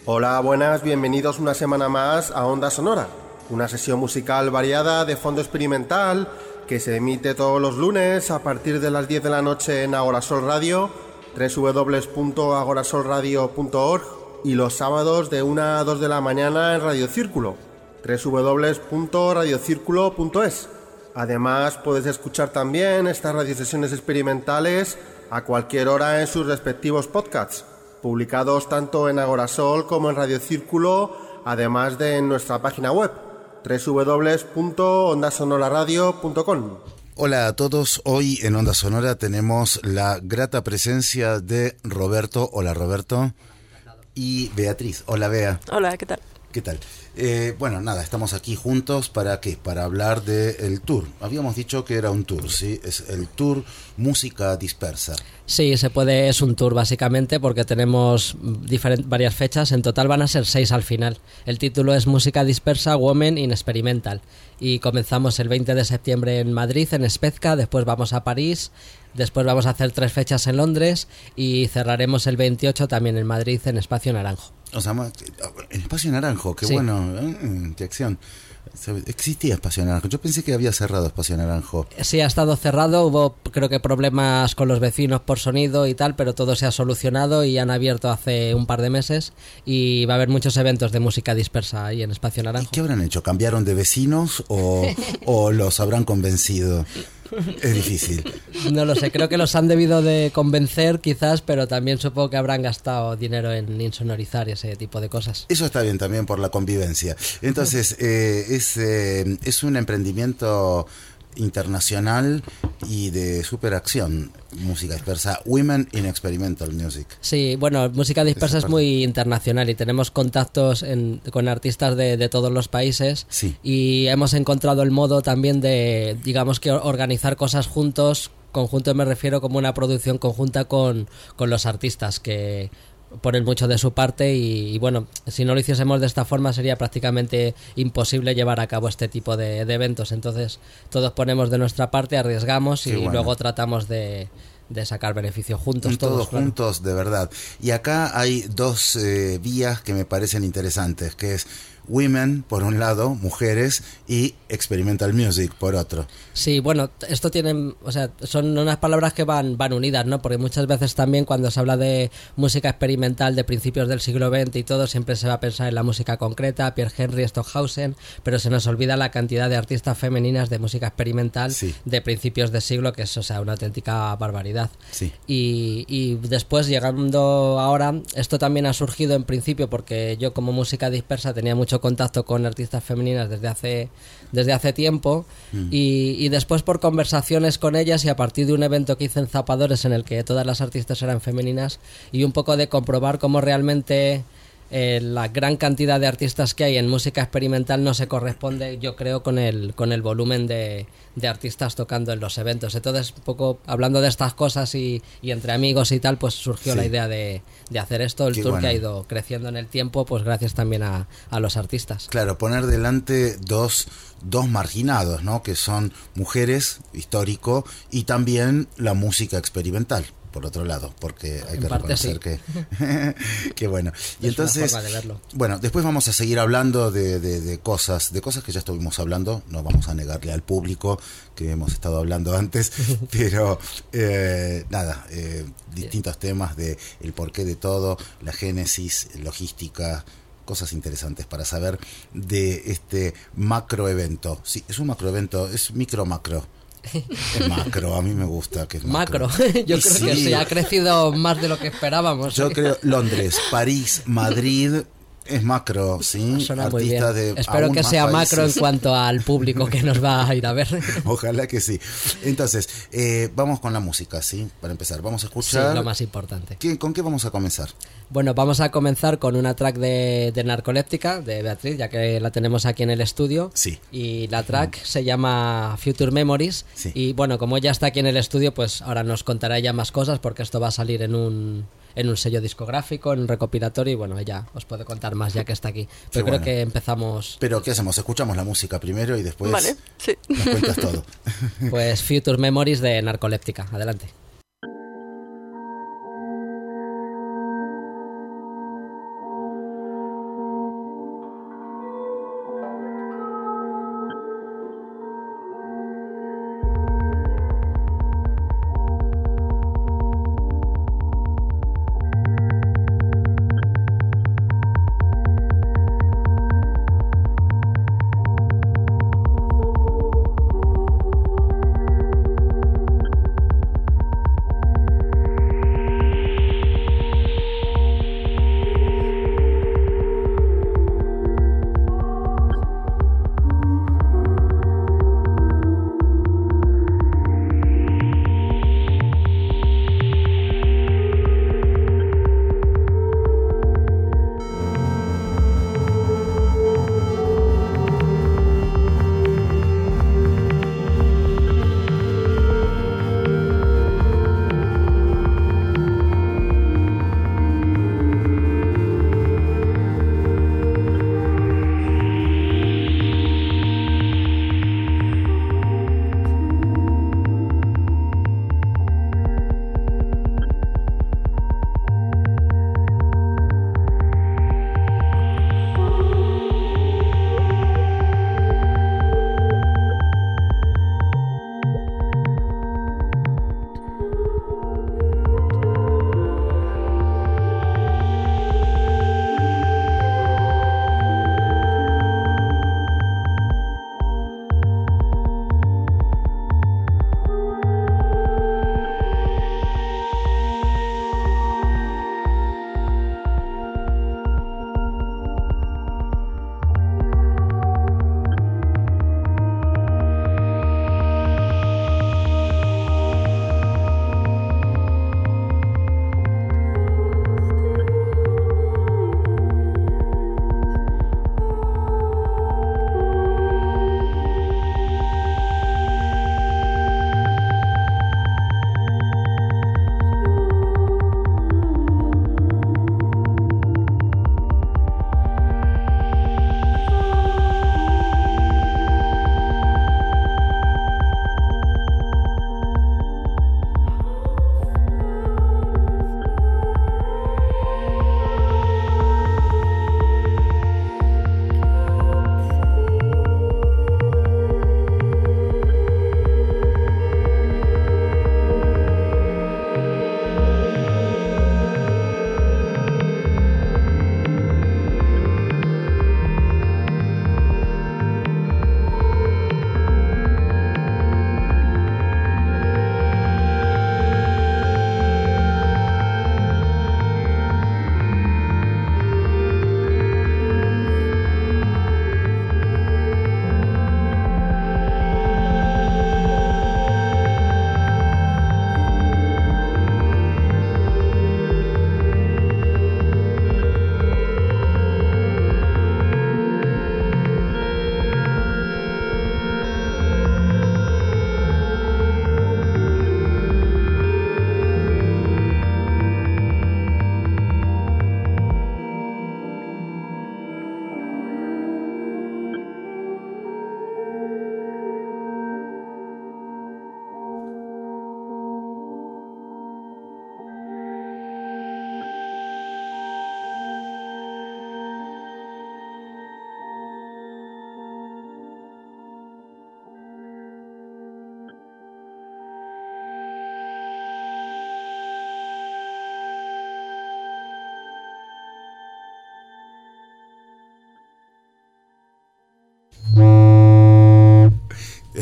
Hola, buenas, bienvenidos una semana más a Onda Sonora, una sesión musical variada de fondo experimental que se emite todos los lunes a partir de las 10 de la noche en Agorasol Radio, www.agorasolradio.org, y los sábados de 1 a 2 de la mañana en Radio Círculo, www.radiocirculo.es. Además, puedes escuchar también estas radiosesiones experimentales a cualquier hora en sus respectivos podcasts, publicados tanto en Agorasol como en Radio Círculo, además de en nuestra página web www.ondasonoraradio.com. Hola a todos, hoy en Onda Sonora tenemos la grata presencia de Roberto. Hola Roberto. Y Beatriz. Hola Bea. Hola, ¿qué tal? ¿Qué tal? Bueno, nada, estamos aquí juntos, ¿para qué? Para hablar del tour. Habíamos dicho que era un tour, ¿sí? Es el tour Música Dispersa. Sí, es un tour básicamente porque tenemos varias fechas, en total van a ser 6 al final. El título es Música Dispersa Women in Experimental y comenzamos el 20 de septiembre en Madrid, en Spezka, después vamos a París, después vamos a hacer 3 fechas en Londres y cerraremos el 28 también en Madrid en Espacio Naranjo. O sea, en Espacio Naranjo, qué sí. Bueno, qué acción. ¿Existía Espacio Naranjo? Yo pensé que había cerrado Espacio Naranjo. Sí, ha estado cerrado, hubo creo que problemas con los vecinos por sonido y tal, pero todo se ha solucionado y han abierto hace un par de meses y va a haber muchos eventos de música dispersa ahí en Espacio Naranjo. ¿Y qué habrán hecho? ¿Cambiaron de vecinos o los habrán convencido? Es difícil. No lo sé, creo que los han debido de convencer quizás, pero también supongo que habrán gastado dinero en insonorizar y ese tipo de cosas. Eso está bien también por la convivencia. Entonces, es un emprendimiento internacional y de superacción, música dispersa, Women in Experimental Music. Sí, bueno, música dispersa es muy internacional y tenemos contactos con artistas de todos los países. Sí. Y hemos encontrado el modo también de, digamos que organizar cosas juntos. Conjunto me refiero como una producción conjunta con los artistas que ponen mucho de su parte y bueno, si no lo hiciésemos de esta forma sería prácticamente imposible llevar a cabo este tipo de eventos. Entonces todos ponemos de nuestra parte, arriesgamos y bueno, luego tratamos de sacar beneficio juntos. Todos juntos, claro. De verdad. Y acá hay 2 vías que me parecen interesantes, que es Women, por un lado, mujeres, y Experimental Music, por otro. Sí, bueno, esto tiene, o sea, son unas palabras que van unidas, ¿no? Porque muchas veces también cuando se habla de música experimental de principios del siglo XX y todo, siempre se va a pensar en la música concreta, Pierre Henry, Stockhausen, pero se nos olvida la cantidad de artistas femeninas de música experimental sí. de principios de siglo, que es, o sea, una auténtica barbaridad. Sí. Y después, llegando ahora, esto también ha surgido en principio porque yo como música dispersa tenía mucho contacto con artistas femeninas desde hace tiempo y después por conversaciones con ellas y a partir de un evento que hice en Zapadores en el que todas las artistas eran femeninas y un poco de comprobar cómo realmente la gran cantidad de artistas que hay en música experimental no se corresponde, yo creo, con el volumen de artistas tocando en los eventos. Entonces, un poco hablando de estas cosas y entre amigos y tal, pues surgió la idea de hacer esto, el tour bueno. Que ha ido creciendo en el tiempo, pues gracias también a los artistas. Claro, poner delante dos marginados, ¿no? Que son mujeres, histórico, y también la música experimental. Por otro lado, porque hay que reconocer sí. que bueno. Y es entonces, una forma de verlo. Bueno, después vamos a seguir hablando de cosas que ya estuvimos hablando. No vamos a negarle al público que hemos estado hablando antes, pero distintos temas de el porqué de todo, la génesis, logística, cosas interesantes para saber de este macroevento. Sí, es un macroevento, es micro-macro. Es macro, a mí me gusta que es macro. Yo creo que sí, ha crecido más de lo que esperábamos. Yo creo Londres, París, Madrid es macro, ¿sí? Suena muy bien. Espero que sea macro en cuanto al público que nos va a ir a ver. Ojalá que sí. Entonces, vamos con la música, ¿sí? Para empezar, vamos a escuchar. Sí, lo más importante. ¿Con qué vamos a comenzar? Bueno, vamos a comenzar con una track de Narcoléptica, de Beatriz, ya que la tenemos aquí en el estudio. Sí. Y la track se llama Future Memories. Sí. Y bueno, como ella está aquí en el estudio, pues ahora nos contará ella más cosas, porque esto va a salir en un sello discográfico, en un recopilatorio, y bueno, ella os puede contar más ya que está aquí. Pero creo que empezamos... Pero ¿qué hacemos? Escuchamos la música primero y después vale, sí. Nos cuentas todo. Pues Future Memories de Narcoléptica. Adelante.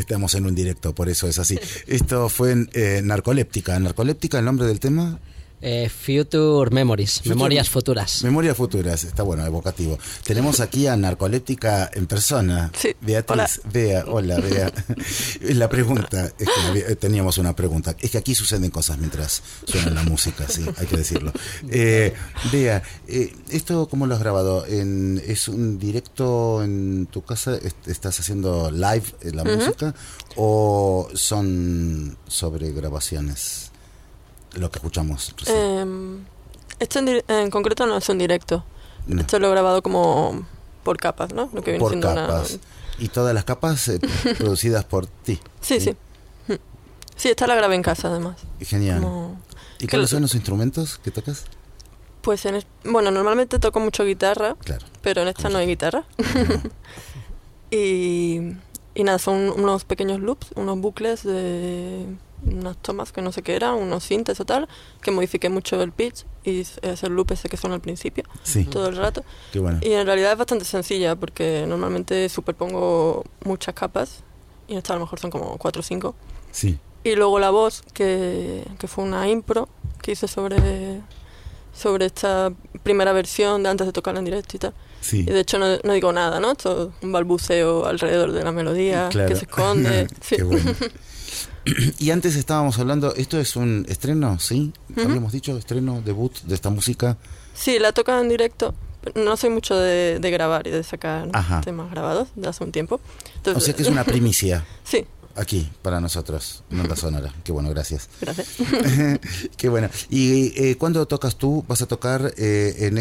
Estamos en un directo, por eso es así. Esto fue en Narcoléptica. ¿Narcoléptica el nombre del tema? Future Memories, memorias futuras. Memorias futuras, está bueno, evocativo. Tenemos aquí a Narcoléptica en persona. Sí. Beatriz, Hola. Bea. La pregunta, es que teníamos una pregunta. Es que aquí suceden cosas mientras suena la música, sí, hay que decirlo. Bea, ¿esto cómo lo has grabado? ¿Es un directo en tu casa? ¿Estás haciendo live la música? ¿O son sobre grabaciones? Lo que escuchamos recién. Esto en concreto no es un directo. No. Esto lo he grabado como por capas, ¿no? Lo que viene Por siendo capas. ¿Y todas las capas producidas por ti? Sí. Sí, esta la grabé en casa, además. Genial. Como... ¿Y cuáles son los instrumentos que tocas? Pues, bueno, normalmente toco mucho guitarra, Claro. pero en esta no hay guitarra. No. Y nada, son unos pequeños loops, unos bucles de unas tomas que no sé qué eran, unos sintes o tal, que modifiqué mucho el pitch y es el loop ese que suena al principio, Sí. todo el rato. Qué bueno. Y en realidad es bastante sencilla porque normalmente superpongo muchas capas y en esta a lo mejor son como 4 o 5. Sí. Y luego la voz, que fue una impro que hice sobre esta primera versión de antes de tocarla en directo y tal. Sí. Y de hecho no digo nada, ¿no? Todo un balbuceo alrededor de la melodía Claro. que se esconde. Sí. Qué bueno. Y antes estábamos hablando, esto es un estreno, ¿sí? Habíamos dicho estreno, debut de esta música. Sí, la he tocado en directo. No soy mucho de grabar y de sacar Ajá. temas grabados de hace un tiempo. O Entonces, sea que es una primicia Sí, aquí para nosotros, en Onda Sonora. Qué bueno, gracias. gracias. Qué bueno. ¿Y cuándo tocas tú? ¿Vas a tocar en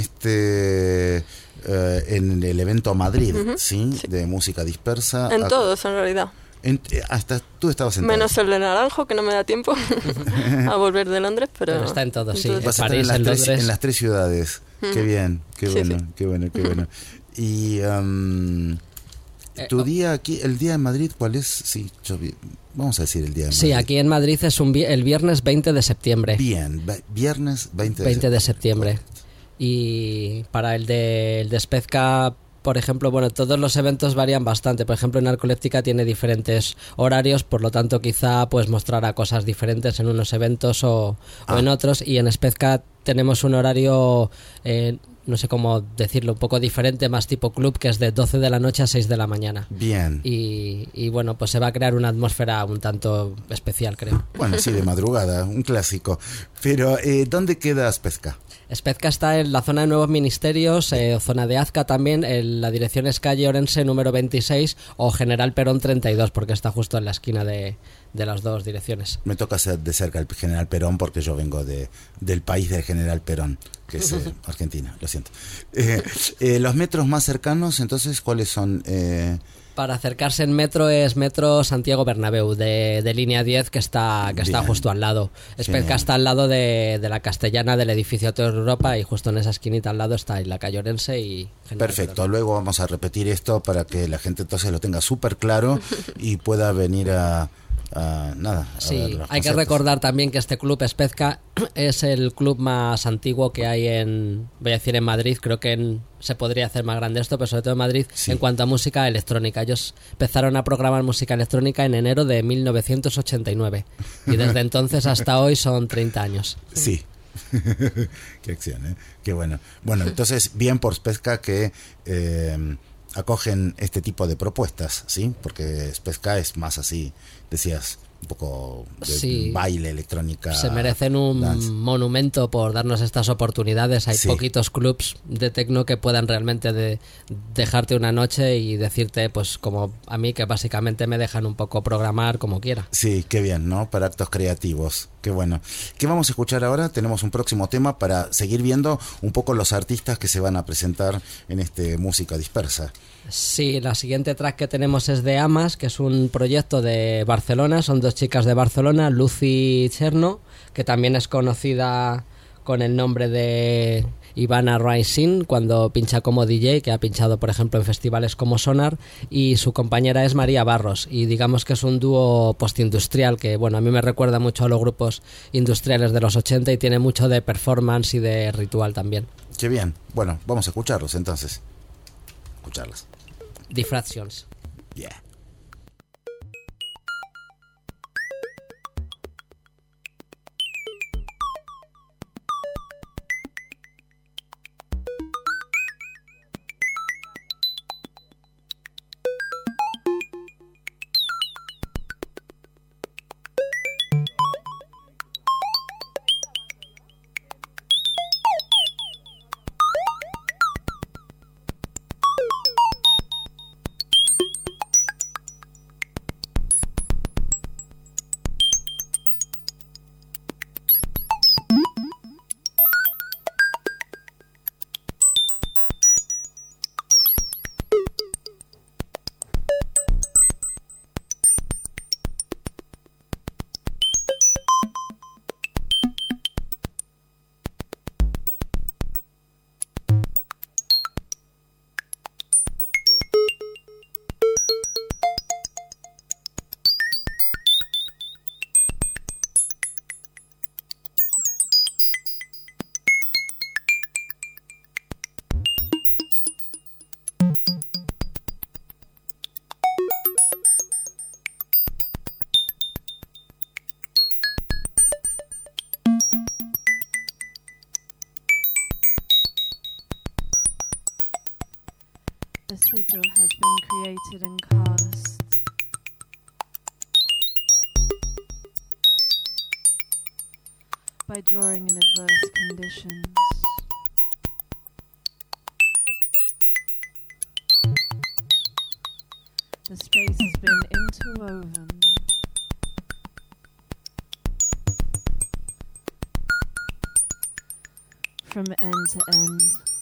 el evento Madrid, ¿sí? Sí. De música dispersa. En todos, en realidad. Hasta tú estabas en Menos todos. el de Naranjo, que no me da tiempo a volver de Londres, pero Está en todo, sí. entonces- Vas a estar París, en en las, Londres. en las 3 ciudades. Qué bien, qué Sí, bueno, sí. qué bueno, qué bueno. Y tu día aquí, el día en Madrid, ¿cuál es? Sí, vamos a decir el día en Madrid. Sí, aquí en Madrid es el viernes 20 de septiembre. Bien, viernes 20 de 20 de septiembre. septiembre. Y para el de Spezka, por ejemplo, bueno, todos los eventos varían bastante. Por ejemplo, en Narcoléptica tiene diferentes horarios, por lo tanto quizá pues mostrará cosas diferentes en unos eventos o en otros. Y en Spezka tenemos un horario, no sé cómo decirlo, un poco diferente, más tipo club, que es de 12 de la noche a 6 de la mañana. Bien. Y bueno, pues se va a crear una atmósfera un tanto especial, creo. Bueno, sí, de madrugada, un clásico. Pero, ¿dónde queda Spezka? Spezka está en la zona de Nuevos Ministerios, zona de Azca también. La dirección es calle Orense número 26 o General Perón 32, porque está justo en la esquina de las dos direcciones. Me toca ser de cerca el General Perón porque yo vengo del país del General Perón, que es Argentina, lo siento. Los metros más cercanos, entonces, ¿cuáles son? Para acercarse en metro es Metro Santiago Bernabéu, de línea 10, que está Bien. justo al lado. Spezka Genial. está al lado de la Castellana, del edificio Hotel Europa, y justo en esa esquinita al lado está la calle Orense y General Perfecto, Perón. luego vamos a repetir esto para que la gente entonces lo tenga súper claro y pueda venir a ver los Sí, hay que conciertos. recordar también que este club Spezka es el club más antiguo que hay voy a decir en Madrid, creo que se podría hacer más grande esto, pero sobre todo en Madrid, Sí. en cuanto a música electrónica. Ellos empezaron a programar música electrónica en enero de 1989 y desde entonces hasta hoy son 30 años. Sí. Qué acción, ¿eh? Qué bueno. Bueno, entonces, bien por Spezka que acogen este tipo de propuestas, ¿sí? Porque Spezka es más así, decías, un poco de Sí. baile, electrónica. Se merecen un dance. monumento por darnos estas oportunidades. Hay Sí. poquitos clubs de techno que puedan realmente dejarte una noche y decirte, pues como a mí, que básicamente me dejan un poco programar como quiera. Sí, qué bien, ¿no? Para actos creativos. Qué bueno. ¿Qué vamos a escuchar ahora? Tenemos un próximo tema para seguir viendo un poco los artistas que se van a presentar en este Música Dispersa. Sí, la siguiente track que tenemos es de Amas, que es un proyecto de Barcelona. Son dos chicas de Barcelona, Lucy Cherno, que también es conocida con el nombre de Ivana Rising cuando pincha como DJ, que ha pinchado por ejemplo en festivales como Sonar, y su compañera es María Barros, y digamos que es un dúo postindustrial que, bueno, a mí me recuerda mucho a los grupos industriales de los 80 y tiene mucho de performance y de ritual también. Qué bien. Bueno, vamos a escucharlos entonces. Escucharlas. Diffractions. Yeah. A sigil has been created and cast. By drawing in adverse conditions. The space has been interwoven. From end to end.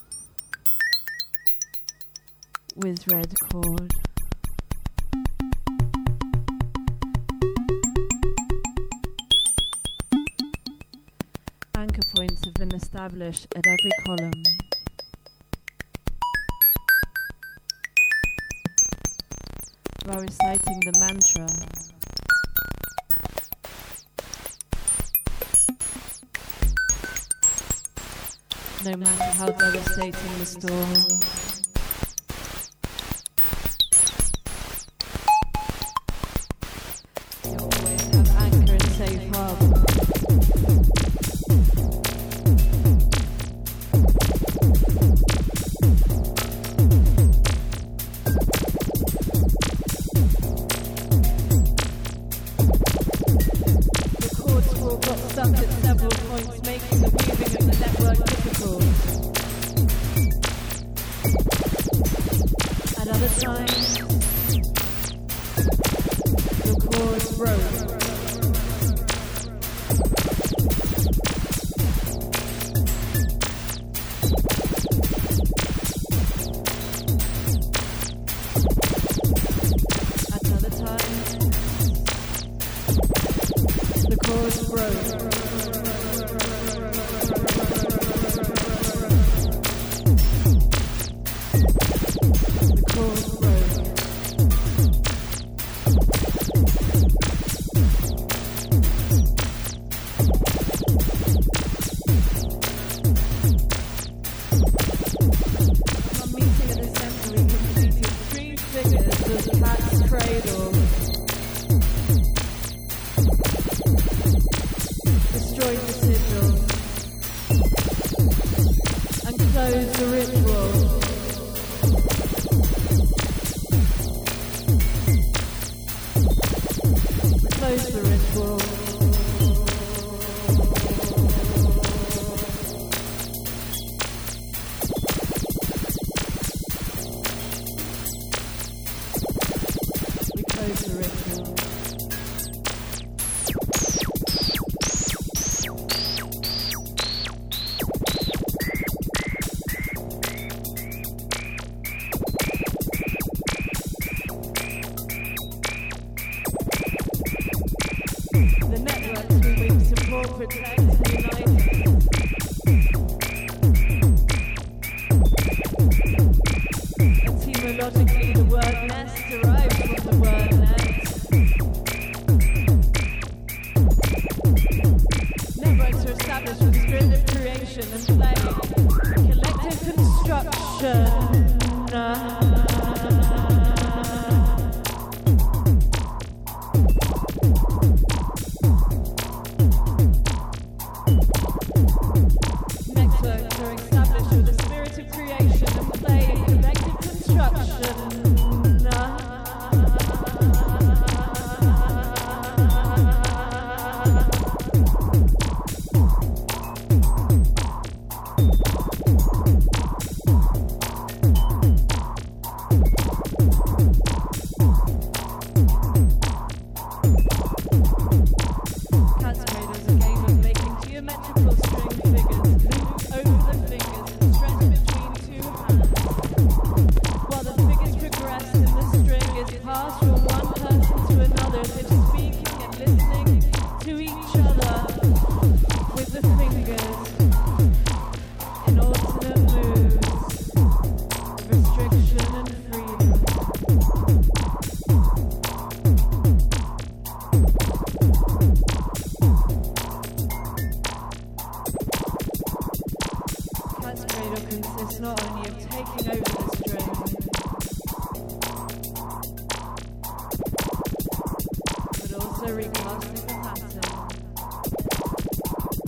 With red cord. Anchor points have been established at every column. While reciting the mantra. No matter how devastating the storm. You always have anchor and safe harbor.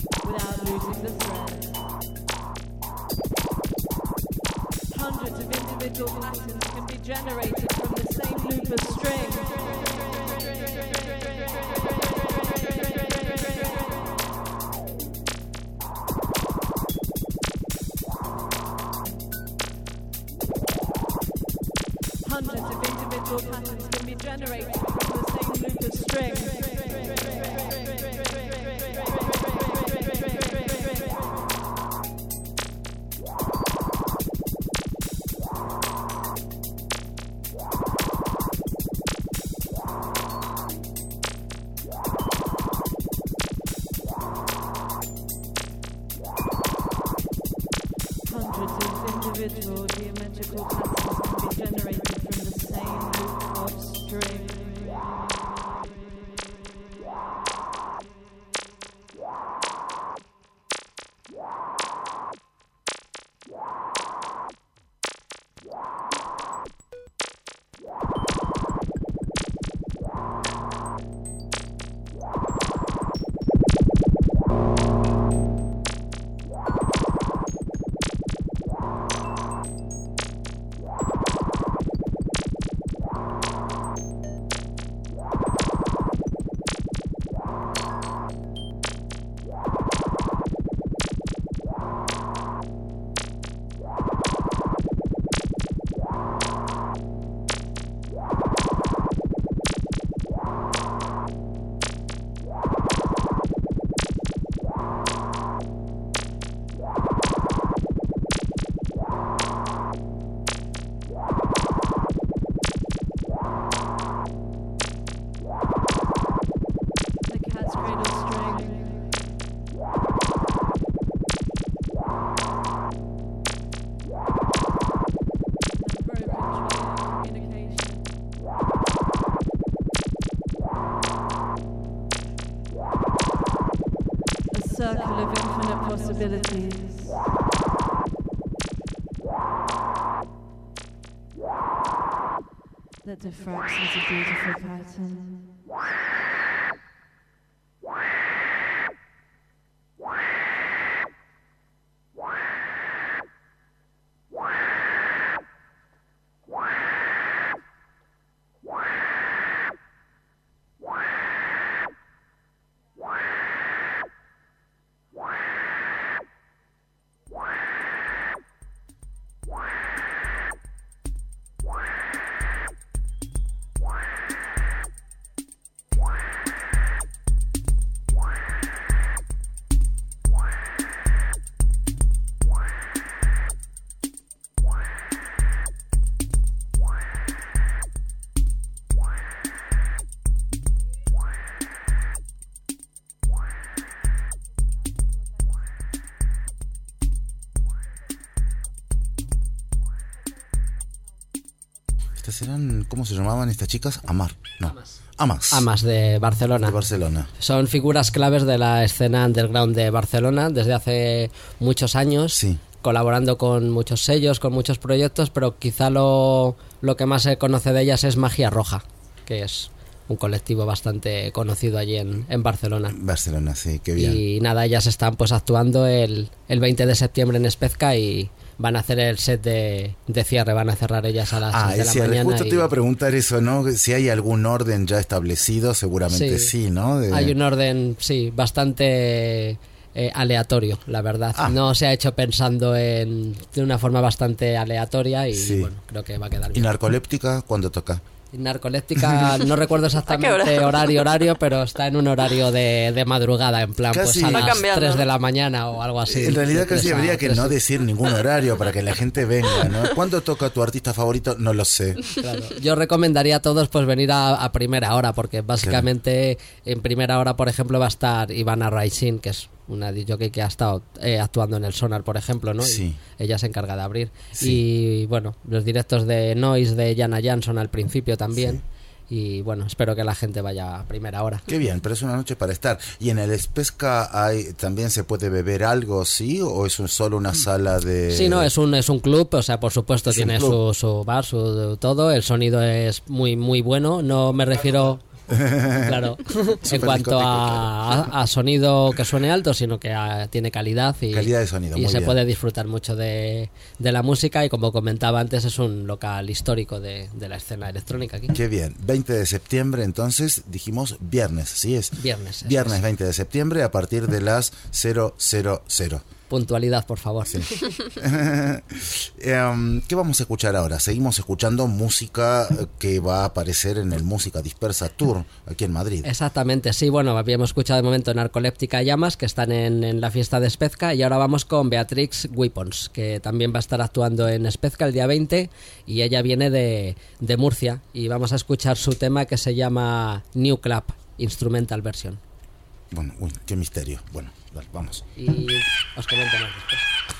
Hundreds of individual patterns can be generated from the same loop of string. Hundreds of individual patterns can be generated from the same loop of string. Hundreds of individual geometrical patterns can be generated from the same loop of string. Circle of infinite possibilities. That diffracts into beautiful pattern. Eran, ¿cómo se llamaban estas chicas? Amas de Barcelona. Son figuras claves de la escena underground de Barcelona desde hace muchos años, sí, colaborando con muchos sellos, con muchos proyectos, pero quizá lo que más se conoce de ellas es Magia Roja, que es un colectivo bastante conocido allí en Barcelona. Barcelona, sí, qué bien. Y nada, ellas están pues actuando el 20 de septiembre en Espezca y van a hacer el set de cierre, van a cerrar ellas a las 6 de la mañana. Justo te iba a preguntar eso, ¿no? Si hay algún orden ya establecido, seguramente sí, ¿no? Hay un orden, sí, bastante aleatorio, la verdad. No se ha hecho pensando de una forma bastante aleatoria y bueno, creo que va a quedar bien. ¿Y Narcoléptica cuándo toca? Narcoléptica, no recuerdo exactamente horario, pero está en un horario de madrugada, en plan casi, pues a las 3 de la mañana o algo así. En realidad casi habría que no decir ningún horario para que la gente venga, ¿no? ¿Cuándo toca tu artista favorito? No lo sé. Claro. Yo recomendaría a todos pues venir a primera hora, porque básicamente en primera hora, por ejemplo, va a estar Ivana Raisin, que es una DJ que ha estado actuando en el Sonar, por ejemplo, ¿no? Sí. Y ella se encarga de abrir. Sí. Y bueno, los directos de Noise de Jana Jansson al principio también. Sí. Y bueno, espero que la gente vaya a primera hora. Qué bien, pero es una noche para estar. ¿Y en el Espezca también se puede beber algo, sí? ¿O es solo una sala de...? Sí, no, es un club, o sea, por supuesto tiene su bar, su todo. El sonido es muy, muy bueno. No me refiero... Claro, en cuanto a sonido que suene alto, sino que tiene calidad calidad de sonido, y muy se bien. puede disfrutar mucho de la música, y como comentaba antes, es un local histórico de la escena electrónica aquí. Qué bien. 20 de septiembre, entonces, dijimos viernes, ¿sí es? Viernes, eso Viernes es. 20 de septiembre a partir de las 000. Puntualidad, por favor. ¿Qué vamos a escuchar ahora? Seguimos escuchando música que va a aparecer en el Música Dispersa Tour aquí en Madrid. Exactamente, sí, bueno, habíamos escuchado de momento Narcoléptica y Llamas, que están en la fiesta de Spezca, y ahora vamos con Beatrix Weapons, que también va a estar actuando en Spezca el día 20, y ella viene de Murcia, y vamos a escuchar su tema que se llama New Club Instrumental Version. Bueno, uy, qué misterio. Bueno, dale, vamos. Y os comento más después.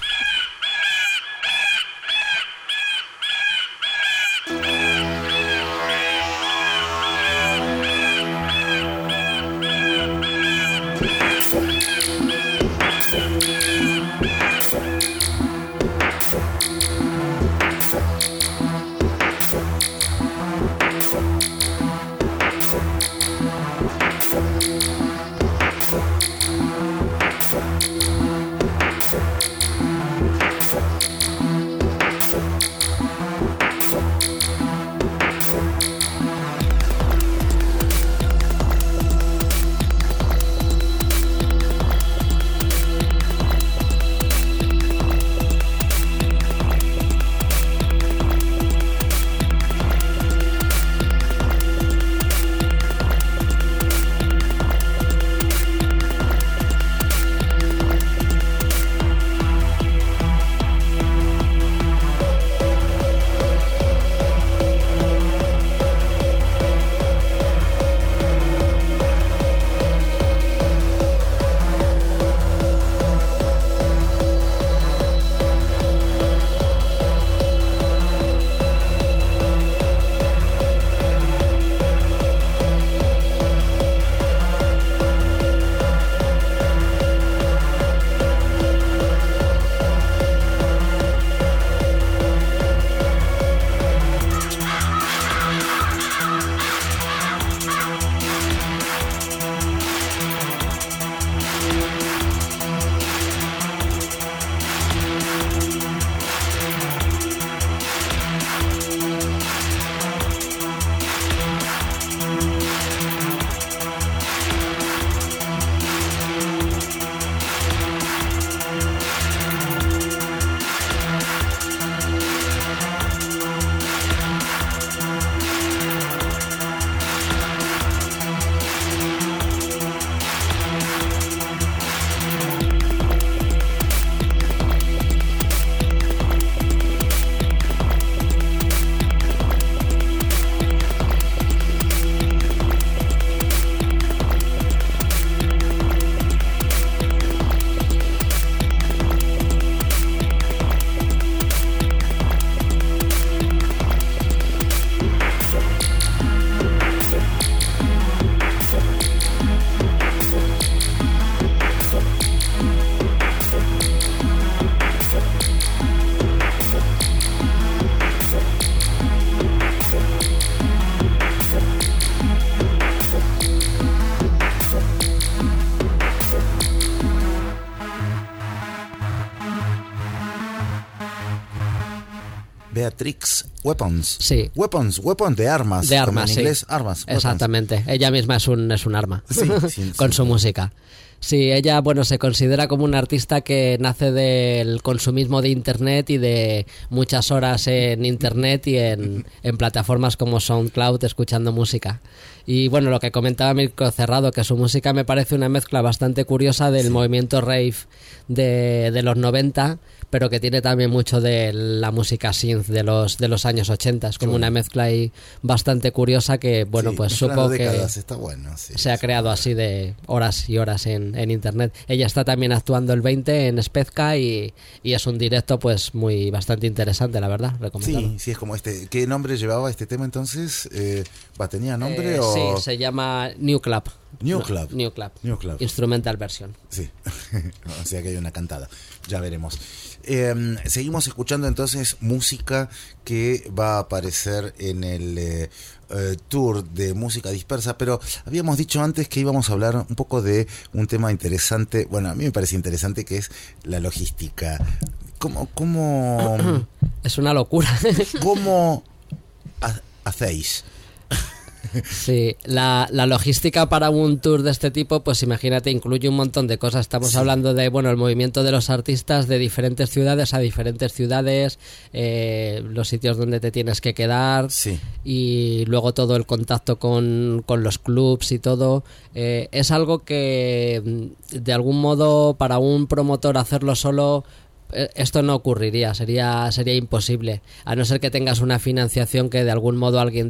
Beatrix Weapons. Sí. Weapons de armas. De como armas, en sí. inglés, armas. Weapons. Exactamente. Ella misma es un arma. Sí, sí, con sí. su música. Sí, ella, bueno, se considera como una artista que nace del consumismo de Internet y de muchas horas en Internet y en plataformas como SoundCloud escuchando música. Y bueno, lo que comentaba Mirko Cerrado, que su música me parece una mezcla bastante curiosa del movimiento rave de los 90, pero que tiene también mucho de la música synth de los años 80. Es como una mezcla ahí bastante curiosa que, bueno, Sí, pues mezclando supo que décadas, está bueno, sí, se ha creado así de horas y horas en Internet. Ella está también actuando el 20 en Spezca y es un directo pues bastante interesante, la verdad, recomendado. Sí, sí, es como este. ¿Qué nombre llevaba este tema entonces? ¿Tenía nombre o...? Sí, se llama New Club. New No, Club. New Club. New Club. Instrumental version. Sí, o sea que hay una cantada, ya veremos. Seguimos escuchando entonces música que va a aparecer en el tour de música dispersa, pero habíamos dicho antes que íbamos a hablar un poco de un tema interesante, bueno, a mí me parece interesante, que es la logística. ¿Cómo Es una locura. ¿Cómo hacéis? Sí, la logística para un tour de este tipo, pues imagínate, incluye un montón de cosas. Estamos Sí. hablando de, bueno, el movimiento de los artistas de diferentes ciudades a diferentes ciudades, los sitios donde te tienes que quedar, Sí. y luego todo el contacto con los clubs y todo. Es algo que, de algún modo, para un promotor hacerlo solo, esto no ocurriría, sería imposible, a no ser que tengas una financiación que de algún modo alguien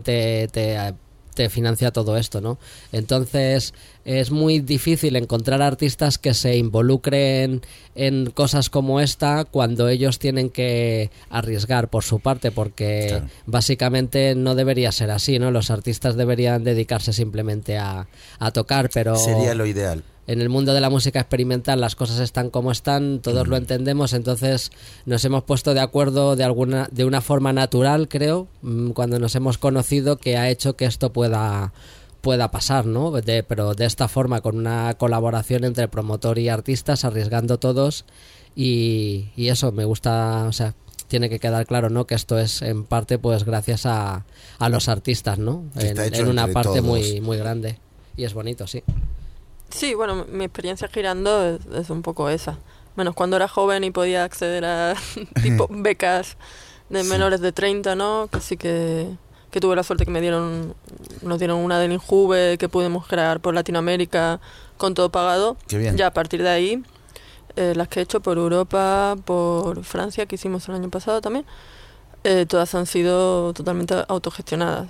te financia todo esto, ¿no? Entonces es muy difícil encontrar artistas que se involucren en cosas como esta cuando ellos tienen que arriesgar por su parte, porque Claro. básicamente no debería ser así, ¿no? Los artistas deberían dedicarse simplemente a tocar, pero Sería lo ideal. en el mundo de la música experimental las cosas están como están, todos lo entendemos, entonces nos hemos puesto de acuerdo de una forma natural, creo, cuando nos hemos conocido, que ha hecho que esto pueda pasar, ¿no? Pero de esta forma, con una colaboración entre promotor y artistas, arriesgando todos, y eso me gusta, o sea, tiene que quedar claro, ¿no? Que esto es en parte pues gracias a los artistas, ¿no? Está hecho En una entre parte todos. muy grande, y es bonito, sí. Sí, bueno, mi experiencia girando es un poco esa. Menos cuando era joven y podía acceder a tipo becas de Sí. menores de 30, ¿no? Que sí que tuve la suerte que nos dieron una del Injuve que pudimos crear por Latinoamérica con todo pagado. Qué bien. Ya a partir de ahí, las que he hecho por Europa, por Francia, que hicimos el año pasado también, todas han sido totalmente autogestionadas.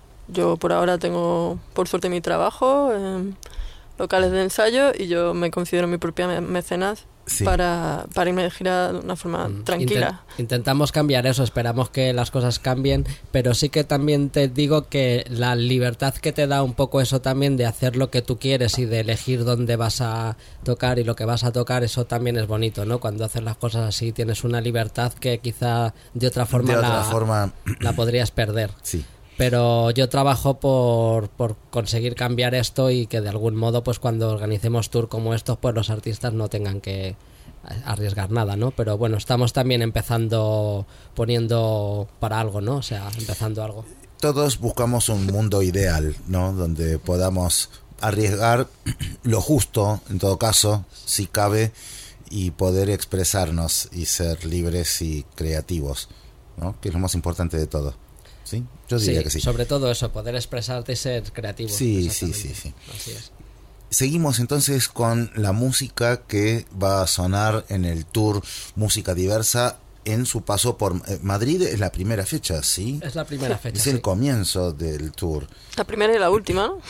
Yo por ahora tengo, por suerte, mi trabajo en locales de ensayo y yo me considero mi propia mecenas Sí. para irme de gira de una forma tranquila. Intentamos cambiar eso, esperamos que las cosas cambien, pero sí que también te digo que la libertad que te da un poco eso también de hacer lo que tú quieres y de elegir dónde vas a tocar y lo que vas a tocar, eso también es bonito, ¿no? Cuando haces las cosas así tienes una libertad que quizá de otra forma, De otra forma, la podrías perder. sí. Pero yo trabajo por conseguir cambiar esto y que de algún modo, pues cuando organicemos tour como estos, pues los artistas no tengan que arriesgar nada, ¿no? Pero bueno, estamos también empezando poniendo para algo, ¿no? O sea, empezando algo. Todos buscamos un mundo ideal, ¿no? Donde podamos arriesgar lo justo, en todo caso, si cabe, y poder expresarnos y ser libres y creativos, ¿no? Que es lo más importante de todo. ¿Sí? Yo diría que sí. Sobre todo eso, poder expresarte y ser creativo. Sí, Exactamente. sí. Así es. Seguimos entonces con la música que va a sonar en el tour Música Diversa en su paso por Madrid. Es la primera fecha, ¿sí? Es la primera fecha. Es sí. el comienzo del tour. La primera y la última, ¿no?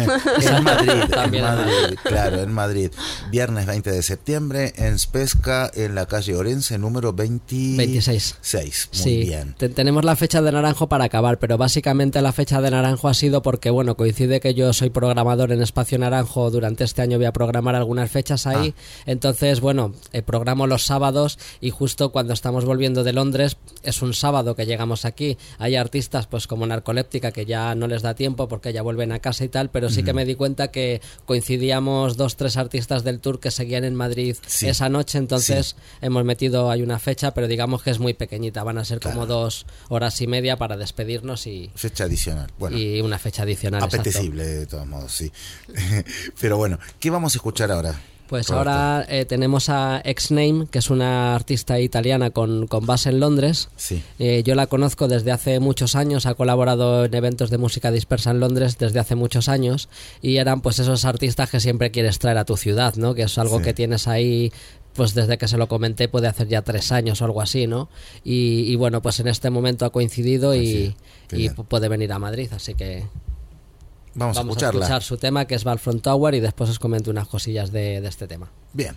En Madrid, También en claro, en Madrid. Viernes 20 de septiembre en Spesca, en la calle Orense, número 26. 26. Muy Sí, bien. tenemos la fecha de Naranjo para acabar, pero básicamente la fecha de Naranjo ha sido porque, bueno, coincide que yo soy programador en Espacio Naranjo. Durante este año voy a programar algunas fechas ahí. Entonces, bueno, programo los sábados y justo cuando estamos volviendo de Londres, es un sábado que llegamos aquí. Hay artistas pues como Narcoléptica que ya no les da tiempo porque ya vuelven a casa y tal, pero sí que me di cuenta que coincidíamos 2-3 artistas del tour que seguían en Madrid Sí. esa noche, entonces hemos metido, hay una fecha, pero digamos que es muy pequeñita, van a ser como 2 horas y media para despedirnos y Fecha adicional. Bueno, una fecha adicional. exacto. apetecible de todos modos, sí. Pero bueno, ¿qué vamos a escuchar ahora? Pues Roberto? ahora tenemos a X-Name, que es una artista italiana con base en Londres. Sí. Yo la conozco desde hace muchos años, ha colaborado en eventos de música dispersa en Londres desde hace muchos años y eran pues esos artistas que siempre quieres traer a tu ciudad, ¿no? Que es algo Sí. que tienes ahí pues desde que se lo comenté puede hacer ya 3 años o algo así, ¿no? Y bueno, pues en este momento ha coincidido Qué bien. puede venir a Madrid, así que Vamos a vamos a escucharla. escuchar su tema, que es Valfront Tower, y después os comento unas cosillas de este tema. Bien.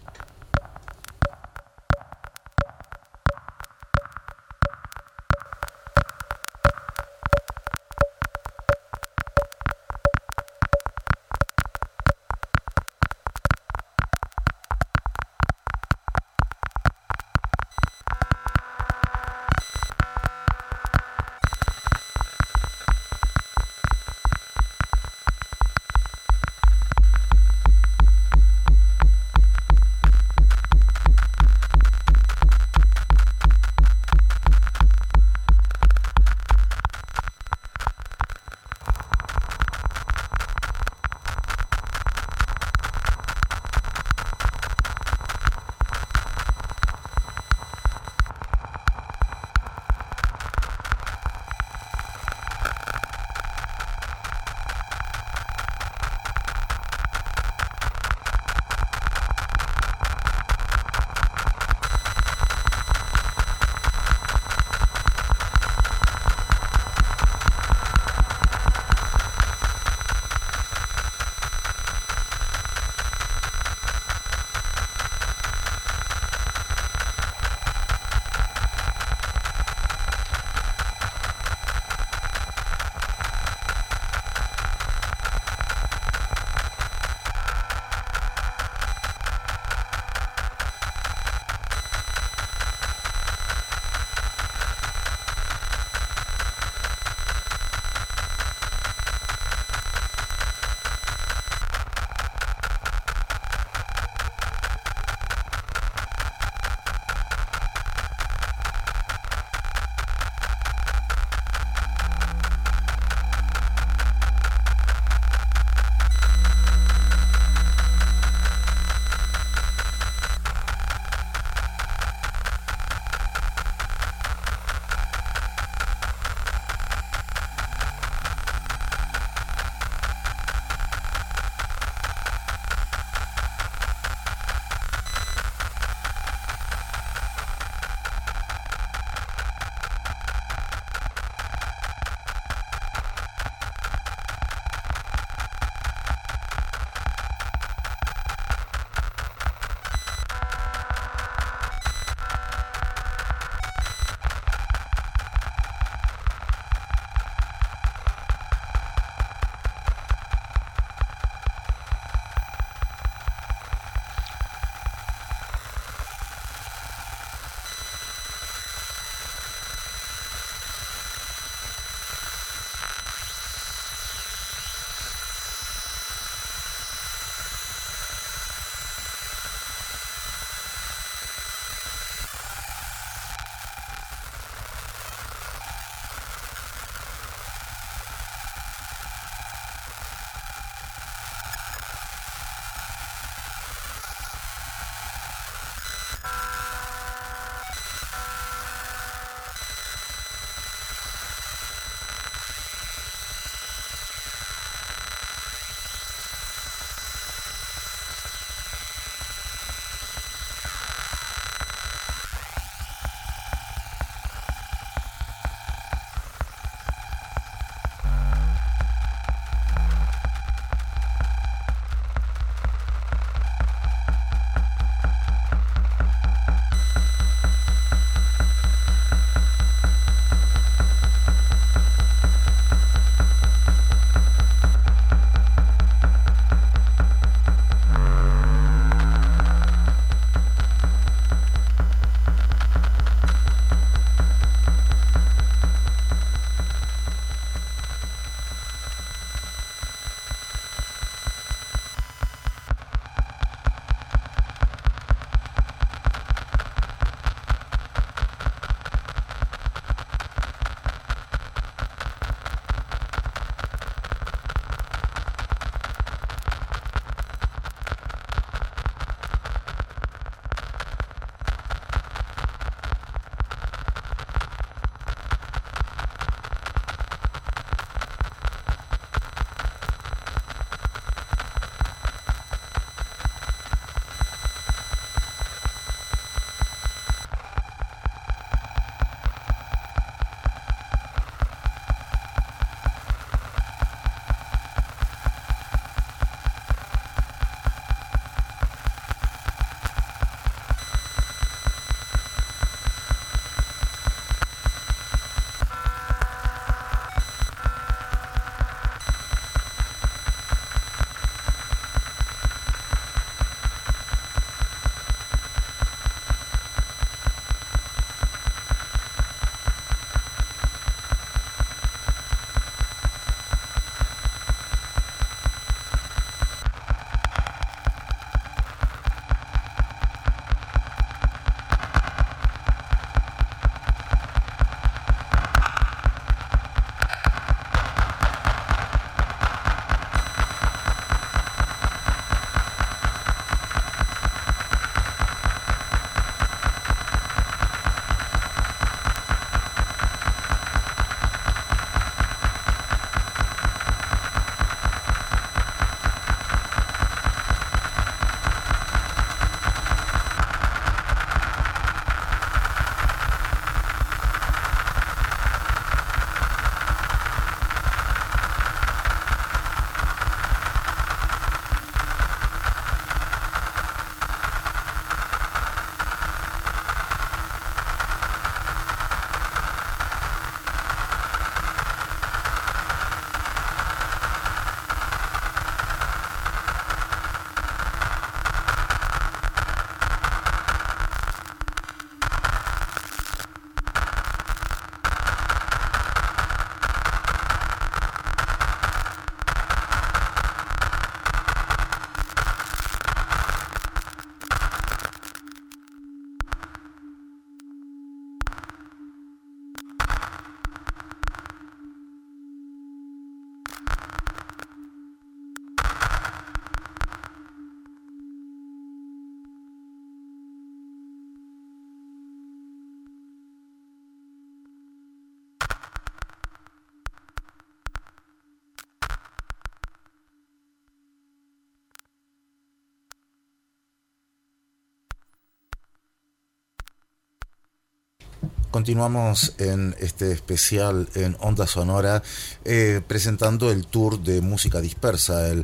Continuamos en este especial en Onda Sonora presentando el tour de música dispersa, el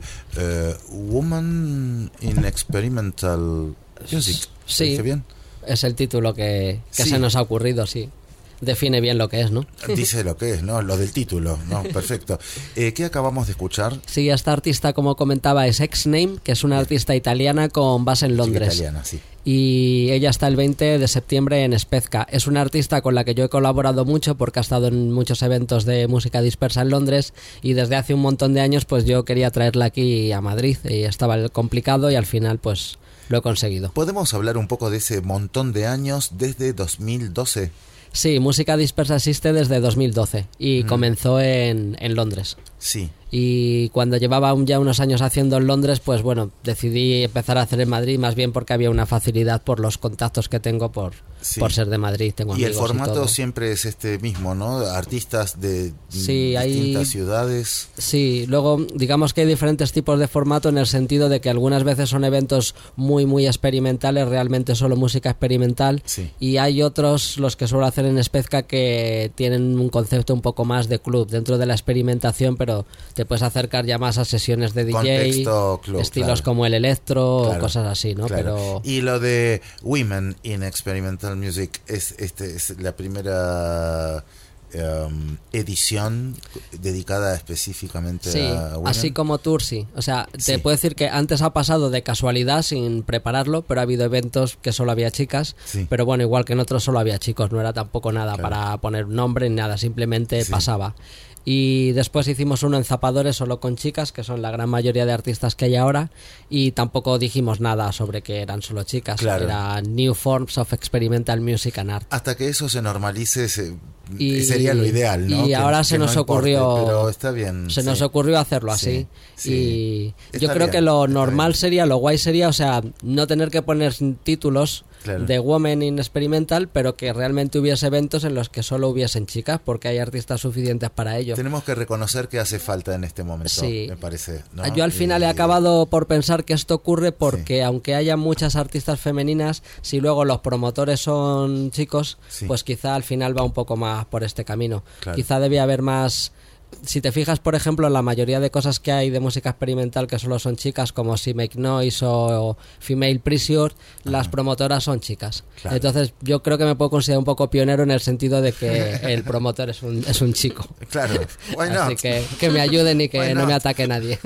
Woman in Experimental Music. Sí, ¿Dije bien? Es el título que Sí. se nos ha ocurrido, sí. Define bien lo que es, ¿no? Dice lo que es, ¿no? Lo del título, ¿no? Perfecto. ¿Qué acabamos de escuchar? Sí, esta artista, como comentaba, es X-Name, que es una artista italiana con base en Londres. Chica italiana, sí. Y ella está el 20 de septiembre en Spezca. Es una artista con la que yo he colaborado mucho porque ha estado en muchos eventos de música dispersa en Londres, y desde hace un montón de años pues yo quería traerla aquí a Madrid y estaba complicado y al final pues lo he conseguido. ¿Podemos hablar un poco de ese montón de años desde 2012? Sí, música dispersa existe desde 2012 y comenzó en Londres. Sí. Y cuando llevaba ya unos años haciendo en Londres, pues bueno, decidí empezar a hacer en Madrid, más bien porque había una facilidad por los contactos que tengo por ser de Madrid. Tengo Y el amigos formato todo. siempre es este mismo, ¿no? Artistas de Sí, distintas ciudades. Sí, luego digamos que hay diferentes tipos de formato en el sentido de que algunas veces son eventos muy experimentales, realmente solo música experimental, Sí. y hay otros, los que suelo hacer en Spezca, que tienen un concepto un poco más de club dentro de la experimentación, pero te puedes acercar ya más a sesiones de DJ, Contexto club, estilos claro. como el electro Claro, o cosas así, ¿no? claro. Pero Y lo de Women in Experimental Music es la primera edición dedicada específicamente sí, a Women. así como tour, sí. O sea, te Sí. puedo decir que antes ha pasado de casualidad sin prepararlo, pero ha habido eventos que solo había chicas, Sí. pero bueno, igual que en otros solo había chicos, no era tampoco nada Claro. para poner nombre ni nada, simplemente Sí. pasaba. Y después hicimos uno en Zapadores solo con chicas, que son la gran mayoría de artistas que hay ahora, y tampoco dijimos nada sobre que eran solo chicas, Claro. era New Forms of Experimental Music and Art. Hasta que eso se normalice sería lo ideal, ¿no? Y ahora se no nos importe, ocurrió, pero está bien. se sí. nos ocurrió hacerlo así. Sí, sí. Y Está yo creo bien, que lo está normal bien. sería, lo guay sería, o sea, no tener que poner títulos Claro. de Women in Experimental, pero que realmente hubiese eventos en los que solo hubiesen chicas, porque hay artistas suficientes para ello. Tenemos que reconocer que hace falta en este momento, Sí. me parece, ¿no? Yo al final he Y- acabado por pensar que esto ocurre porque aunque haya muchas artistas femeninas, si luego los promotores son chicos, Sí. pues quizá al final va un poco más por este camino. Claro. Quizá debía haber más... Si te fijas, por ejemplo, en la mayoría de cosas que hay de música experimental que solo son chicas, como Si Make Noise o Female Pressure, las promotoras son chicas. Claro. Entonces yo creo que me puedo considerar un poco pionero en el sentido de que el promotor es un chico. Claro, why Así not? que me ayuden y que Why no me not? ataque nadie.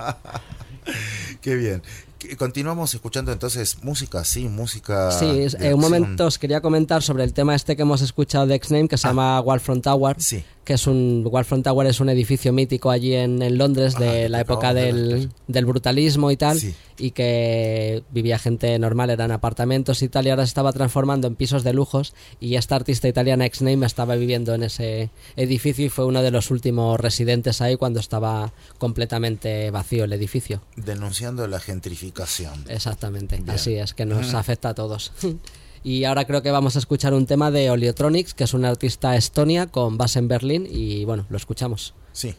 Qué bien. Continuamos escuchando entonces música, sí, música. Sí, de un acción. momento os quería comentar sobre el tema este que hemos escuchado de X-Name, que se llama Wallfront Tower, Sí. que es Wallfront Tower es un edificio mítico allí en Londres Ajá, de que la época acabamos de ver, del brutalismo y tal, Sí. y que vivía gente normal, eran apartamentos y tal, y ahora se estaba transformando en pisos de lujos, y esta artista italiana X-Name estaba viviendo en ese edificio y fue uno de los últimos residentes ahí cuando estaba completamente vacío el edificio. Denunciando la gentrificación. Exactamente, Bien. así es, que nos afecta a todos. Y ahora creo que vamos a escuchar un tema de Oliotronics, que es una artista estonia con base en Berlín, y bueno, lo escuchamos. Sí.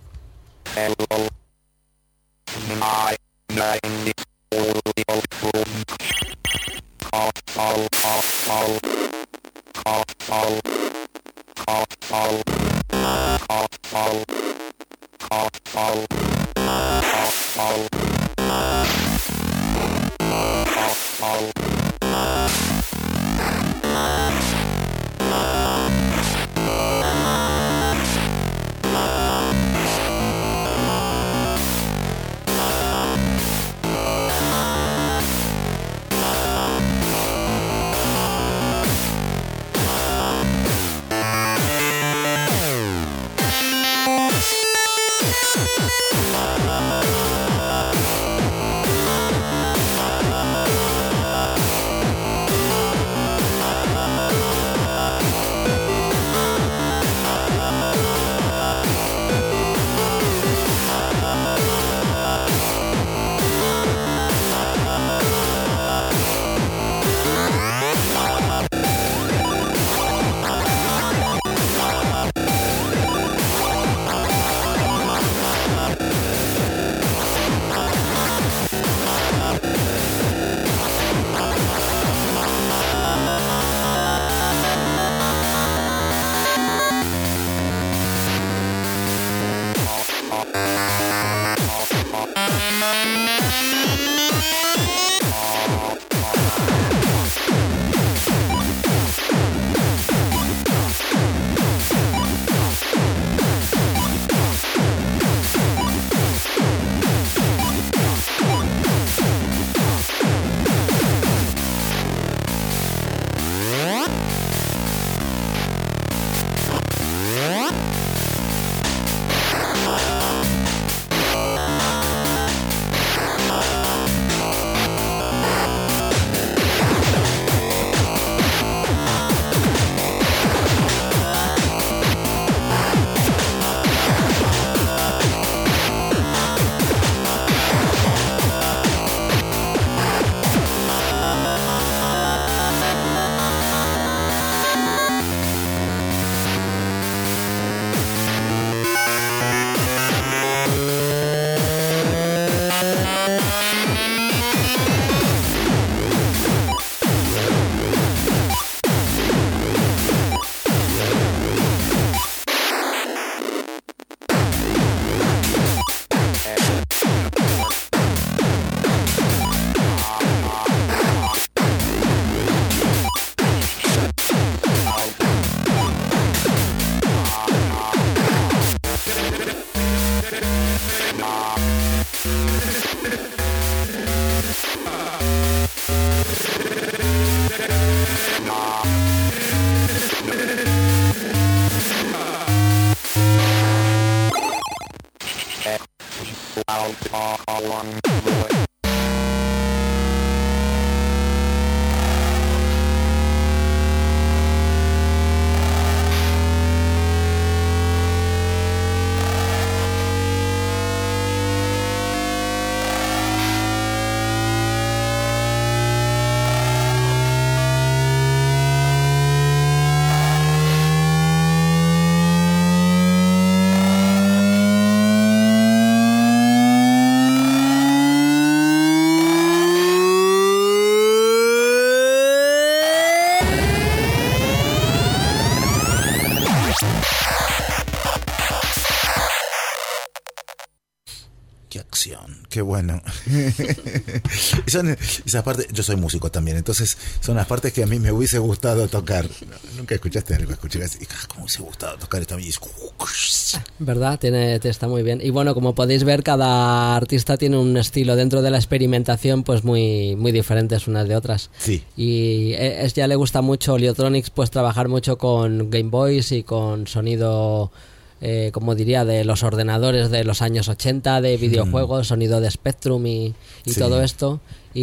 Qué acción, qué bueno. Son esas partes, yo soy músico también, entonces son las partes que a mí me hubiese gustado tocar. ¿Nunca escuchaste algo? Escuché así, ¿cómo hubiese gustado tocar esto a mí? ¿Verdad? Está muy bien. Y bueno, como podéis ver, cada artista tiene un estilo dentro de la experimentación pues muy, muy diferentes unas de otras. Sí. Y ya le gusta mucho Oliotronics pues trabajar mucho con Game Boys y con sonido... como diría, de los ordenadores de los años 80, de videojuegos, sonido de Spectrum y Sí. todo esto.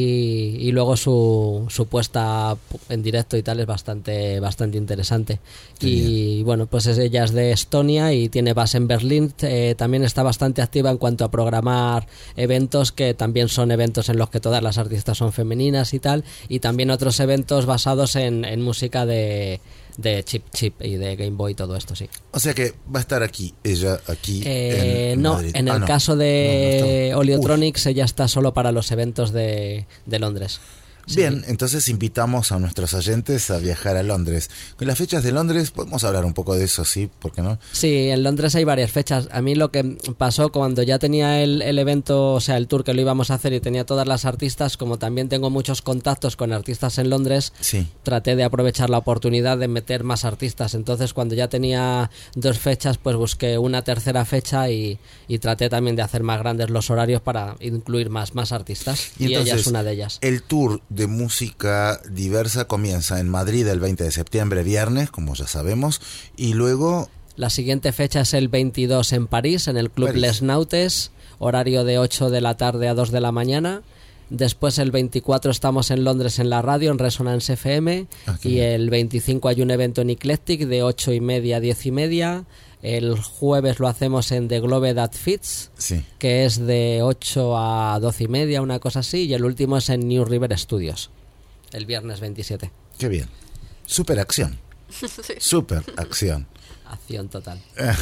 Y luego su puesta en directo y tal es bastante interesante. Y bueno, pues ella es de Estonia y tiene base en Berlín. También está bastante activa en cuanto a programar eventos, que también son eventos en los que todas las artistas son femeninas y tal. Y también otros eventos basados en música de Chip y de Game Boy, todo esto, sí. O sea que va a estar aquí, ella aquí no, Madrid. en el No. caso de No, Oliotronics ella está solo para los eventos de Londres. Sí. Bien, entonces invitamos a nuestros oyentes a viajar a Londres. Con las fechas de Londres podemos hablar un poco de eso, ¿sí? ¿Por qué no? Sí, en Londres hay varias fechas. A mí lo que pasó cuando ya tenía el evento, o sea, el tour que lo íbamos a hacer y tenía todas las artistas, como también tengo muchos contactos con artistas en Londres, Sí. traté de aprovechar la oportunidad de meter más artistas. Entonces, cuando ya tenía 2 fechas, pues busqué una tercera fecha y traté también de hacer más grandes los horarios para incluir más artistas. Y ella entonces, es una de ellas. el tour de música diversa comienza en Madrid el 20 de septiembre, viernes, como ya sabemos, y luego... La siguiente fecha es el 22 en París, en el Club París. Les Nautes, horario de 8 de la tarde a 2 de la mañana. Después el 24 estamos en Londres en la radio, en Resonance FM. qué Y bien. el 25 hay un evento en Eclectic de 8:30 a 10:30. El jueves lo hacemos en The Globe That Fits, Sí. que es de 8 a 12:30, una cosa así. Y el último es en New River Studios, el viernes 27. Qué bien. Super acción. Super acción. Acción total.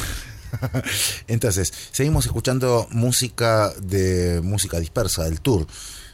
Entonces, seguimos escuchando música dispersa del tour.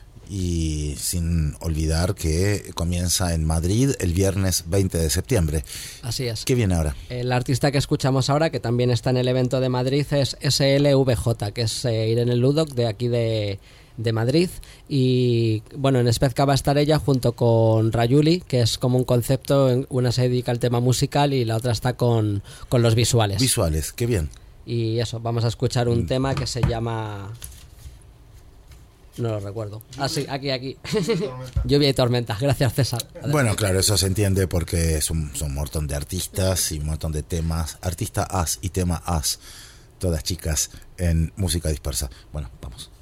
Y sin olvidar que comienza en Madrid el viernes 20 de septiembre. Así es. ¿Qué viene ahora? El artista que escuchamos ahora, que también está en el evento de Madrid, es SLVJ, que es Irene Ludok, de aquí de Madrid. Y bueno, en Spezka va a estar ella junto con Rayuli, que es como un concepto, una se dedica al tema musical y la otra está con los visuales. Visuales, qué bien. Y eso, vamos a escuchar un tema que se llama... No lo recuerdo. Ah, sí, aquí. Lluvia y tormenta. Gracias, César. Bueno, claro, eso se entiende porque son un montón de artistas y un montón de temas. Artista as y tema as. Todas chicas en música dispersa. Bueno, vamos.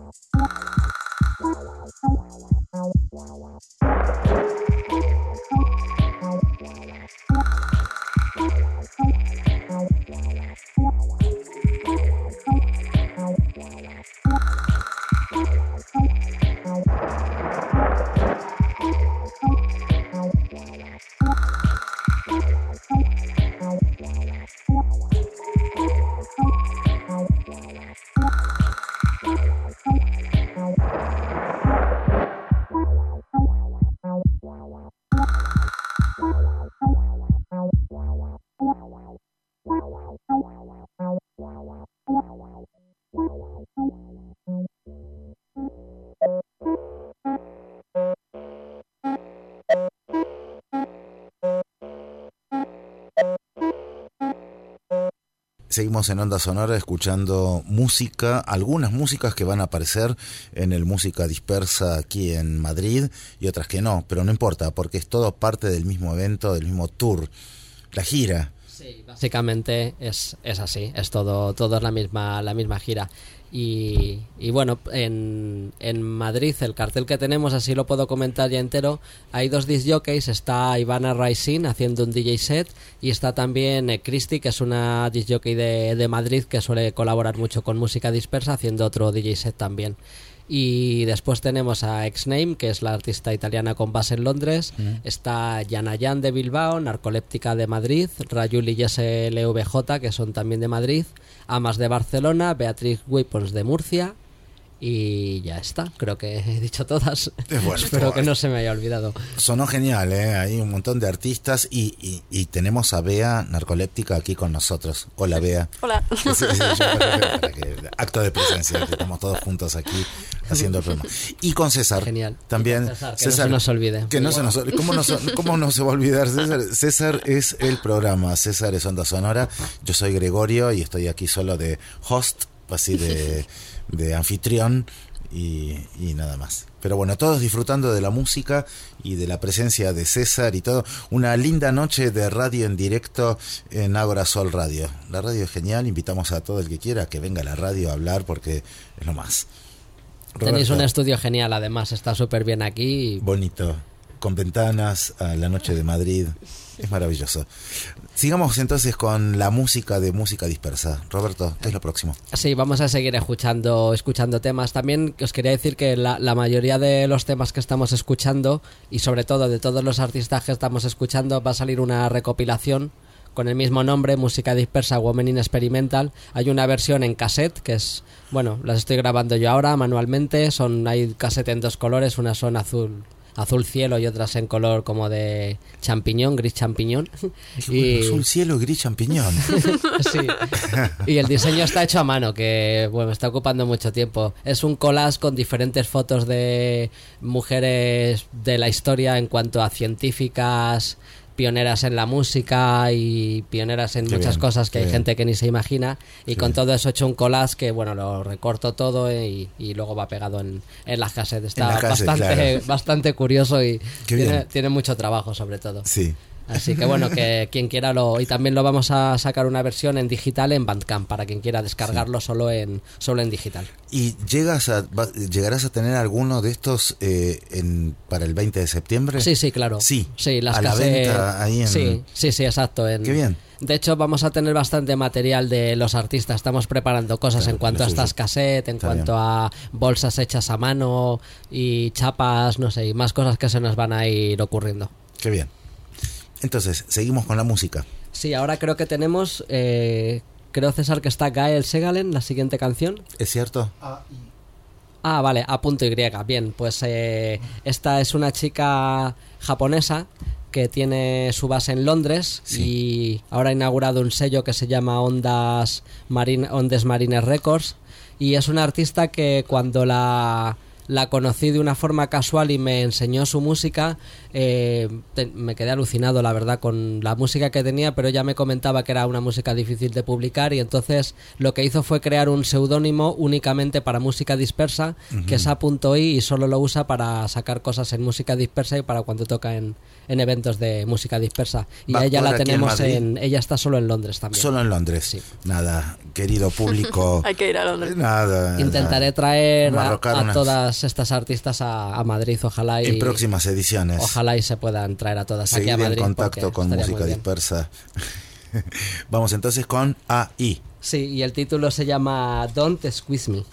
Seguimos en Onda Sonora escuchando música, algunas músicas que van a aparecer en el Música Dispersa aquí en Madrid y otras que no, pero no importa porque es todo parte del mismo evento, del mismo tour, la gira. Sí, básicamente es así, es todo es la misma gira. Y bueno, en Madrid el cartel que tenemos, así lo puedo comentar ya entero, hay 2 disc jockeys, está Ivana Raisin haciendo un DJ set y está también Christy, que es una disc jockey de Madrid que suele colaborar mucho con Música Dispersa, haciendo otro DJ set también. Y después tenemos a X-Name, que es la artista italiana con base en Londres. Está Yanayan de Bilbao, Narcoléptica de Madrid, Rayul y SLVJ, que son también de Madrid, Amas de Barcelona, Beatriz Weapons de Murcia. Y ya está, creo que he dicho todas. Bueno, espero que no se me haya olvidado. Sonó genial, hay un montón de artistas y tenemos a Bea Narcoléptica aquí con nosotros. Hola, Bea. Hola. Sí, para que, acto de presencia, que estamos todos juntos aquí haciendo el programa. Y con César. Genial. También. César, que no se nos olvide. Que no se nos olvide. ¿Cómo no se va a olvidar César? César es el programa, César es Onda Sonora. Yo soy Gregorio y estoy aquí solo de host, así de anfitrión y nada más. Pero bueno, todos disfrutando de la música y de la presencia de César y todo. Una linda noche de radio en directo en Ágora Sol Radio. La radio es genial, invitamos a todo el que quiera que venga a la radio a hablar porque es lo más. Tenéis Roberto, un estudio genial, además, está súper bien aquí. bonito, con ventanas a la noche de Madrid. Es maravilloso. Sigamos entonces con la música de Música Dispersa. Roberto, ¿qué es lo próximo? Sí, vamos a seguir escuchando temas. También os quería decir que la mayoría de los temas que estamos escuchando, y sobre todo de todos los artistas que estamos escuchando, va a salir una recopilación con el mismo nombre, Música Dispersa Women in Experimental. Hay una versión en cassette, que es, bueno, las estoy grabando yo ahora manualmente. Hay cassette en 2 colores, unas son azul cielo y otras en color como de champiñón, gris champiñón. Y azul cielo, gris champiñón. Sí. Y el diseño está hecho a mano, que bueno, está ocupando mucho tiempo. Es un collage con diferentes fotos de mujeres de la historia en cuanto a científicas, pioneras en la música y pioneras en muchas cosas que hay gente que ni se imagina, y con todo eso he hecho un collage que bueno, lo recorto todo y luego va pegado en las cassettes. Está bastante curioso y tiene mucho trabajo, sobre todo. Sí. Así que bueno, que quien quiera y también lo vamos a sacar una versión en digital en Bandcamp para quien quiera descargarlo solo en digital. ¿Y llegarás a tener alguno de estos para el 20 de septiembre? Sí, claro. Sí, las a la venta ahí en... Sí, exacto. Qué bien. De hecho, vamos a tener bastante material de los artistas. Estamos preparando cosas en cuanto a estas cassettes, en cuanto a bolsas hechas a mano y chapas, no sé, y más cosas que se nos van a ir ocurriendo. Qué bien. Entonces, seguimos con la música. Sí, ahora creo que tenemos, creo, César, que está Gael Segalen, la siguiente canción. ¿Es cierto? Vale, A.Y. Bien, pues esta es una chica japonesa que tiene su base en Londres y ahora ha inaugurado un sello que se llama Ondas Marines Records, y es una artista que cuando la la conocí de una forma casual y me enseñó su música, me quedé alucinado, la verdad, con la música que tenía, pero ella me comentaba que era una música difícil de publicar, y entonces lo que hizo fue crear un seudónimo únicamente para música dispersa, que es A.I, y solo lo usa para sacar cosas en música dispersa y para cuando toca en eventos de música dispersa. Y ¿Va a ella a la actuar aquí en tenemos Madrid? ella está solo en Londres también. Solo en Londres. Sí. Nada, querido público. Hay que ir a Londres. Nada. Intentaré traer Marrocar a unas- todas estas artistas a Madrid, ojalá en próximas ediciones. ojalá y se puedan traer a todas aquí Seguir a Madrid. en contacto porque con estaría música muy bien. dispersa. Vamos entonces con AI. Sí, y el título se llama Don't Squeeze Me.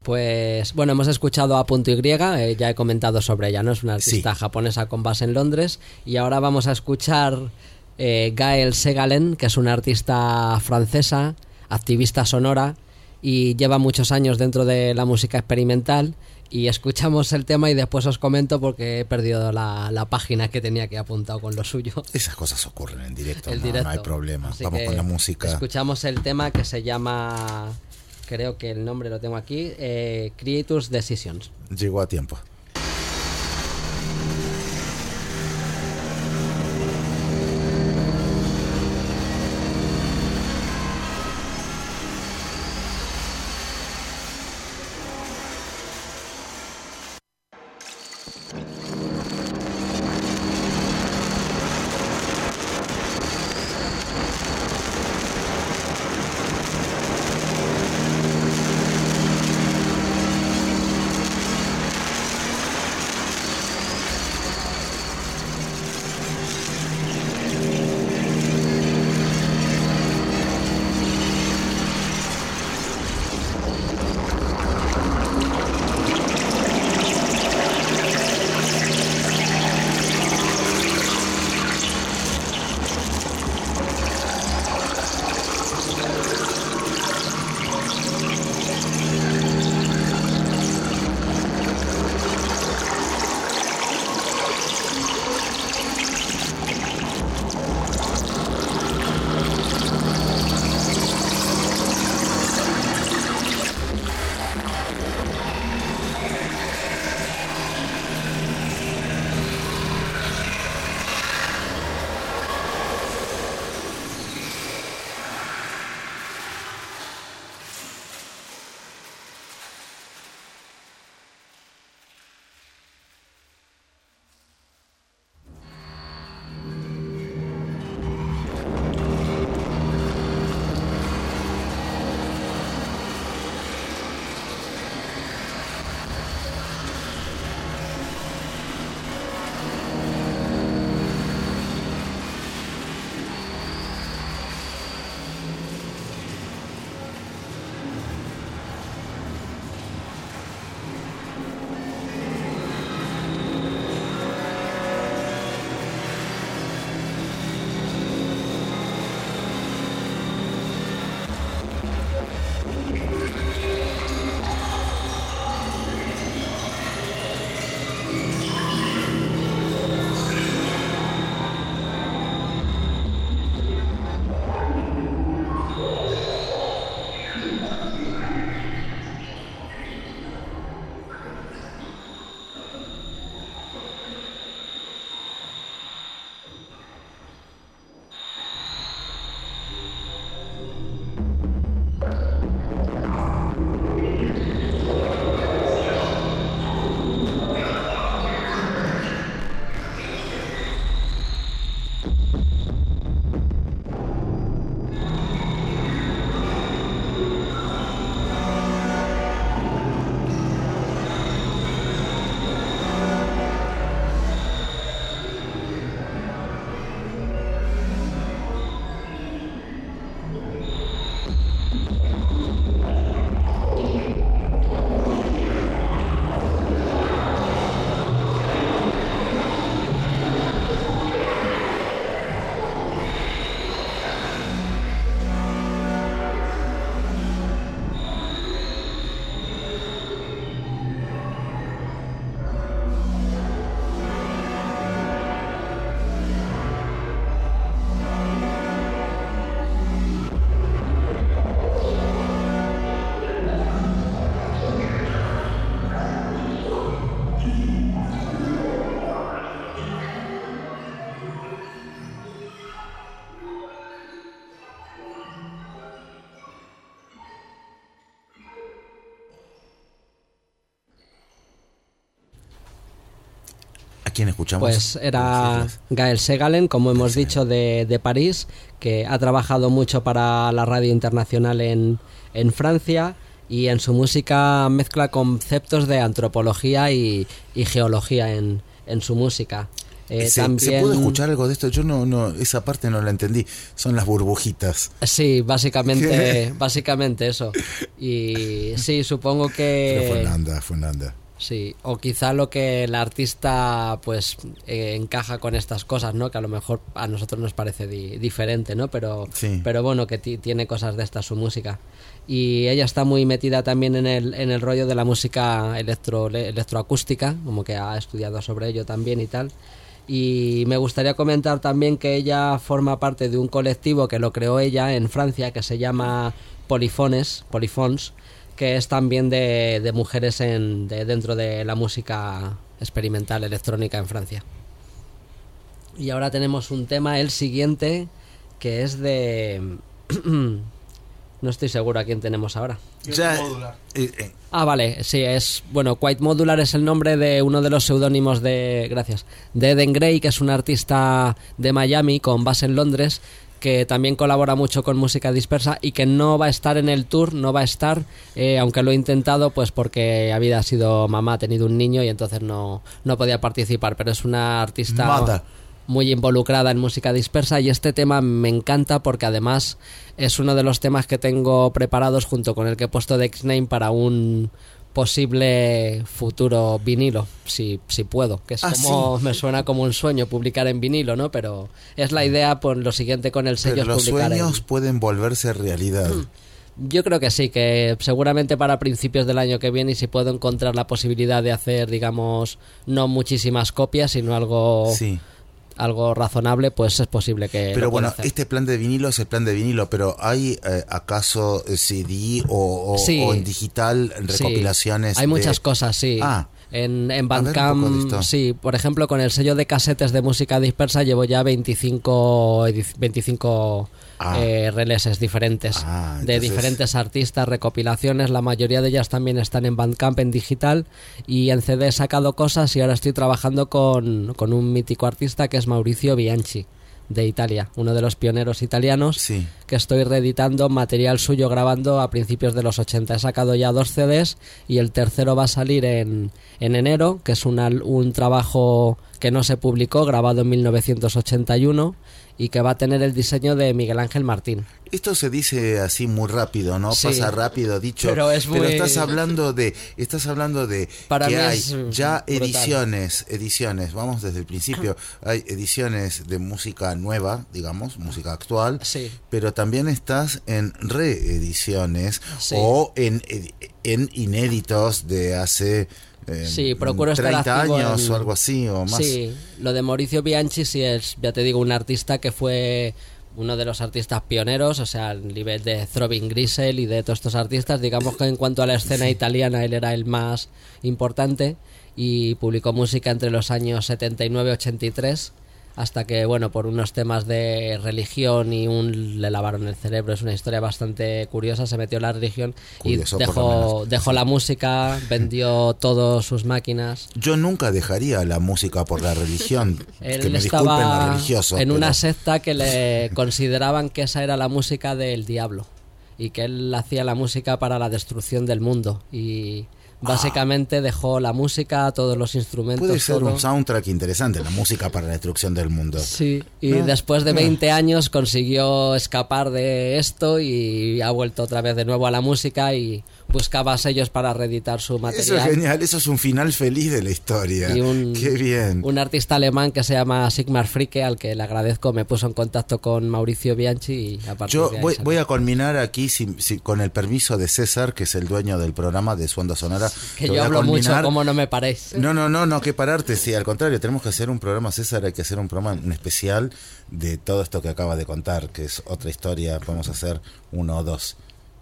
Pues bueno, hemos escuchado a Punto Y, ya he comentado sobre ella, ¿no? Es una artista japonesa con base en Londres, y ahora vamos a escuchar Gaëlle Ségalen, que es una artista francesa, activista sonora, y lleva muchos años dentro de la música experimental, y escuchamos el tema y después os comento porque he perdido la página que tenía aquí apuntado con lo suyo. Esas cosas ocurren en directo, El no, directo. no hay problema. Así Vamos que con la música. Escuchamos el tema que se llama, creo que el nombre lo tengo aquí, Creators Decisions. Llegó a tiempo. quién escuchamos? Pues era Gaëlle Ségalen, como hemos dicho, de París, que ha trabajado mucho para la radio internacional en Francia, y en su música mezcla conceptos de antropología y geología en su música. ¿Se puede escuchar algo de esto? Yo no, esa parte no la entendí. Son las burbujitas. Sí, básicamente eso. Y sí, supongo que... Pero fue Nanda. Sí, o quizá lo que el artista pues encaja con estas cosas, ¿no? Que a lo mejor a nosotros nos parece diferente, ¿no? Pero bueno, que tiene cosas de esta su música. Y ella está muy metida también en el rollo de la música electroacústica, como que ha estudiado sobre ello también y tal. Y me gustaría comentar también que ella forma parte de un colectivo que lo creó ella en Francia, que se llama Polyphones, que es también de mujeres dentro de la música experimental electrónica en Francia. Y ahora tenemos un tema, el siguiente, que es de... No estoy seguro a quién tenemos ahora. Vale, sí, Quiet Modular es el nombre de uno de los seudónimos de Eden Gray, que es un artista de Miami con base en Londres, que también colabora mucho con música dispersa y que no va a estar en el tour, aunque lo he intentado, pues porque había sido mamá, ha tenido un niño y entonces no podía participar, pero es una artista muy involucrada en música dispersa, y este tema me encanta porque además es uno de los temas que tengo preparados junto con el que he puesto de X-Name para un posible futuro vinilo, si puedo, que es como, me suena como un sueño publicar en vinilo, ¿no? Pero es la idea, por lo siguiente con el sello. Pero los sueños pueden volverse realidad. Yo creo que sí, que seguramente para principios del año que viene, y si puedo encontrar la posibilidad de hacer, digamos, no muchísimas copias, sino algo razonable, pues es posible que... Pero bueno, este plan de vinilo es el plan de vinilo, pero ¿hay acaso CD o en digital recopilaciones? Hay muchas cosas, sí. En Bandcamp, sí, por ejemplo, con el sello de casetes de música dispersa llevo ya 25 releases diferentes de diferentes artistas, recopilaciones. La mayoría de ellas también están en Bandcamp en digital, y en CD he sacado cosas, y ahora estoy trabajando con un mítico artista que es Maurizio Bianchi, de Italia, uno de los pioneros italianos, que estoy reeditando material suyo grabando a principios de los 80. He sacado ya 2 CDs y el tercero va a salir en enero, que es un trabajo que no se publicó, grabado en 1981, y que va a tener el diseño de Miguel Ángel Martín. Esto se dice así muy rápido, ¿no? Sí, pasa rápido dicho, pero estás hablando de para que mí hay es ya brutal. ediciones, vamos desde el principio, hay ediciones de música nueva, digamos, música actual, pero también estás en reediciones o en inéditos de hace procuro 30 estar activo años o algo así o más. Sí, lo de Mauricio Bianchi sí es, ya te digo, un artista que fue uno de los artistas pioneros, o sea, al nivel de Throbbing Gristle y de todos estos artistas. Digamos que en cuanto a la escena italiana él era el más importante, y publicó música entre los años 79 y 83, hasta que, bueno, por unos temas de religión le lavaron el cerebro. Es una historia bastante curiosa. Se metió en la religión y dejó la música, vendió todas sus máquinas. Yo nunca dejaría la música por la religión. Él que me disculpen los estaba religiosos, en una secta que le consideraban que esa era la música del diablo, y que él hacía la música para la destrucción del mundo, y básicamente dejó la música, todos los instrumentos. Puede ser un soundtrack interesante, la música para la destrucción del mundo. Sí, y después de 20 años consiguió escapar de esto y ha vuelto otra vez de nuevo a la música, y buscaba sellos para reeditar su material. Eso es genial, eso es un final feliz de la historia. Qué bien. Un artista alemán que se llama Sigmar Fricke, al que le agradezco, me puso en contacto con Mauricio Bianchi, y a partir de ahí voy a culminar aquí con el permiso de César, que es el dueño del programa de Su Onda Sonora. Que yo hablo mucho, como no me paréis. No, que pararte, sí, al contrario, tenemos que hacer un programa, César, hay que hacer un programa, un especial de todo esto que acaba de contar, que es otra historia, podemos hacer 1 o 2.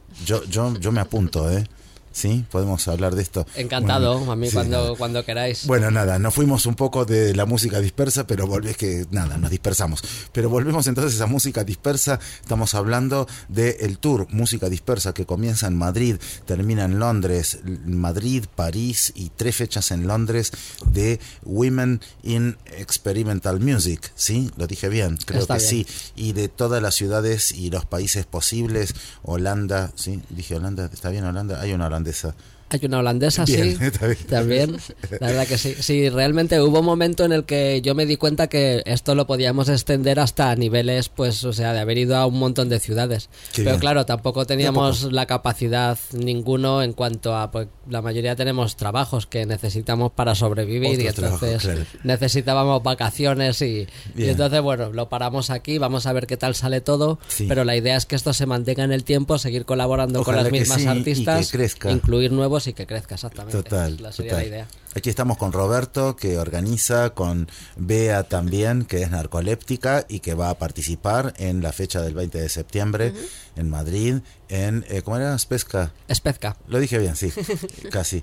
Yo me apunto, ¿sí? Podemos hablar de esto. Encantado, bueno, a mí cuando queráis. Bueno, nada, nos fuimos un poco de la música dispersa, pero nos dispersamos. Pero volvemos entonces a música dispersa. Estamos hablando del tour Música Dispersa, que comienza en Madrid, termina en Londres, Madrid, París y 3 fechas en Londres de Women in Experimental Music, ¿sí? Lo dije bien, creo Está que bien. sí. Y de todas las ciudades y los países posibles, Holanda, ¿sí? Dije Holanda, ¿está bien Holanda? Hay una holandesa. Hay una holandesa, Bien, sí, está bien. también. La verdad que sí. Sí, realmente hubo un momento en el que yo me di cuenta que esto lo podíamos extender hasta niveles, pues, o sea, de haber ido a un montón de ciudades. Qué Pero bien. claro, tampoco teníamos la capacidad ninguno en cuanto a, pues, la mayoría tenemos trabajos que necesitamos para sobrevivir y Otros trabajos, entonces claro. necesitábamos vacaciones y Bien. entonces, bueno, lo paramos aquí, vamos a ver qué tal sale todo, Sí. pero la idea es que esto se mantenga en el tiempo, seguir colaborando Ojalá con las que mismas sí, y que artistas, crezca. incluir nuevos y que crezca, exactamente. Total, Esa sería total. la idea. Aquí estamos con Roberto, que organiza, con Bea también, que es narcoléptica y que va a participar en la fecha del 20 de septiembre en Madrid, en, ¿cómo era? Spezka. Espezca. Lo dije bien, sí, casi.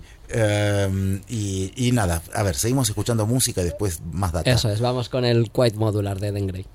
Y nada, a ver, seguimos escuchando música y después más data. Eso es, vamos con el Quiet Modular de Eden Grey.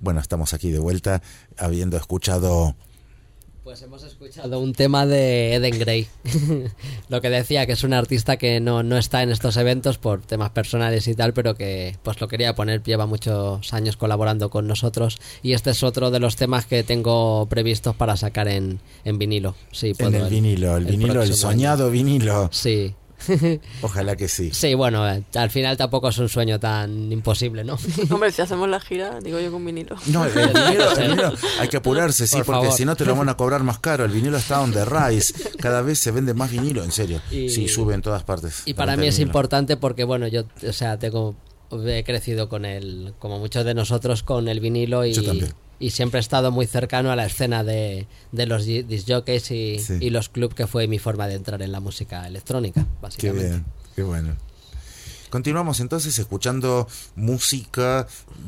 Bueno, estamos aquí de vuelta, habiendo escuchado... Pues hemos escuchado un tema de Eden Grey. Lo que decía, que es un artista que no está en estos eventos por temas personales y tal, pero que pues lo quería poner, lleva muchos años colaborando con nosotros, y este es otro de los temas que tengo previstos para sacar en vinilo. Sí, En el vinilo, el próximo soñado año. vinilo. Sí. Ojalá que sí. Sí, bueno, al final tampoco es un sueño tan imposible, ¿no? Hombre, si hacemos la gira, digo yo con vinilo. No, el vinilo hay que apurarse, sí, Por porque favor. si no te lo van a cobrar más caro. El vinilo está on the rise. Cada vez se vende más vinilo, en serio. Y- Sí, sube en todas partes. Y la para venta mí de es vinilo. importante porque, bueno, yo, o sea, he crecido con como muchos de nosotros, con el vinilo, Yo también. y siempre he estado muy cercano a la escena de los disc jockeys Sí. y los clubs, que fue mi forma de entrar en la música electrónica, Qué básicamente. bien, qué bueno. Continuamos entonces escuchando música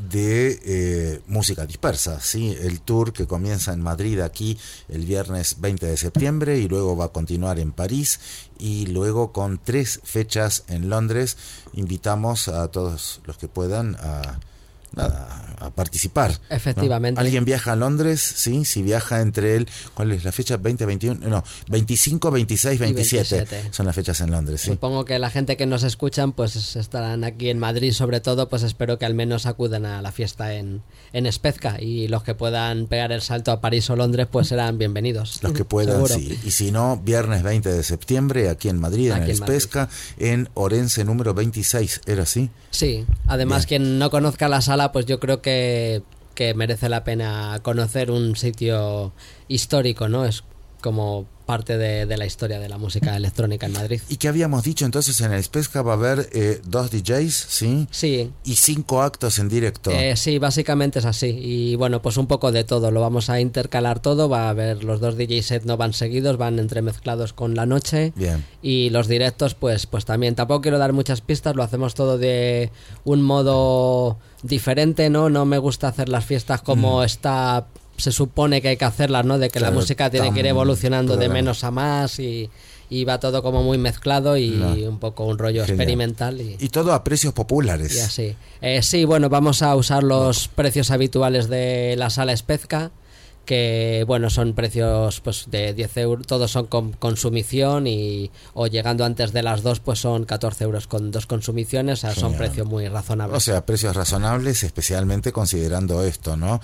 de música dispersa, ¿sí? El tour que comienza en Madrid aquí el viernes 20 de septiembre y luego va a continuar en París y luego con 3 fechas en Londres. Invitamos a todos los que puedan a participar, ¿no? Efectivamente. ¿Alguien viaja a Londres? Sí, si viaja entre ¿cuál es la fecha? 20, 21, no, 25, 26, 27 27. son las fechas en Londres, sí. Supongo que la gente que nos escuchan pues estarán aquí en Madrid, sobre todo, pues espero que al menos acudan a la fiesta en Spezca, y los que puedan pegar el salto a París o Londres pues serán bienvenidos. Los que puedan, Seguro. sí. Y si no, viernes 20 de septiembre aquí en Madrid, en Aquí el en Madrid. Spezca, en Orense número 26, ¿era así? Sí, además Bien. quien no conozca la sala, pues yo creo que merece la pena conocer un sitio histórico, ¿no? Es como parte de la historia de la música electrónica en Madrid. Y que habíamos dicho entonces en el Spezca va a haber 2 DJs, ¿sí? Sí, Y 5 actos en directo. sí, básicamente es así. Y bueno, pues un poco de todo. Lo vamos a intercalar todo. Va a haber los 2 DJ sets, no van seguidos, van entremezclados con la noche. Bien. Y los directos, pues también. Tampoco quiero dar muchas pistas, lo hacemos todo de un modo diferente, ¿no? No me gusta hacer las fiestas como se supone que hay que hacerlas, ¿no? De que Claro, la música tiene que ir tan evolucionando de programa. menos a más, y va todo como muy mezclado y No. un poco un rollo Genial. experimental. Y todo a precios populares. Y así. Sí, bueno, vamos a usar los precios habituales de la sala Spezca, que bueno, son precios pues de 10 euros, todos son con consumición, o llegando antes de las 2 pues son 14 euros con 2 consumiciones, o sea, son Genial. precios muy razonables. O sea, precios razonables, especialmente considerando esto, ¿no?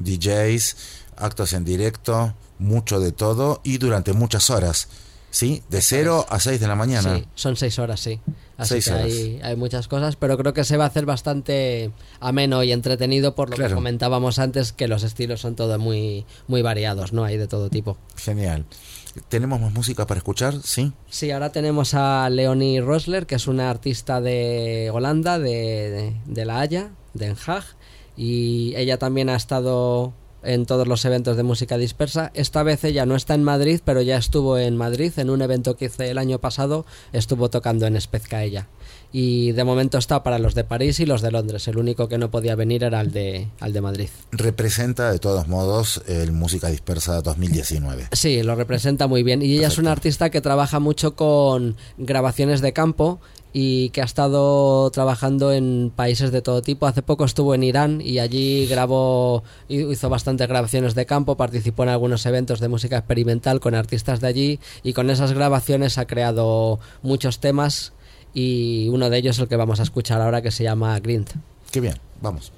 DJs, actos en directo, mucho de todo y durante muchas horas, ¿sí? De 0 a 6 de la mañana. Sí, son 6 horas, sí. Así 6 que horas. hay muchas cosas, pero creo que se va a hacer bastante ameno y entretenido, por lo Claro. que comentábamos antes, que los estilos son todos muy, muy variados, ¿no? Hay de todo tipo. Genial. ¿Tenemos más música para escuchar? ¿Sí? Sí, ahora tenemos a Leonie Rosler, que es una artista de Holanda, de La Haya, de Den Haag, y ella también ha estado en todos los eventos de música dispersa. Esta vez ella no está en Madrid, pero ya estuvo en Madrid en un evento que hice el año pasado, estuvo tocando en Spezca ella. Y de momento está para los de París y los de Londres. El único que no podía venir era el de Madrid. Representa de todos modos el Música Dispersa 2019. Sí, lo representa muy bien. Y ella es una artista que trabaja mucho con grabaciones de campo y que ha estado trabajando en países de todo tipo. Hace poco estuvo en Irán y allí hizo bastantes grabaciones de campo, participó en algunos eventos de música experimental con artistas de allí, y con esas grabaciones ha creado muchos temas, y uno de ellos es el que vamos a escuchar ahora, que se llama Grind. Qué bien, vamos.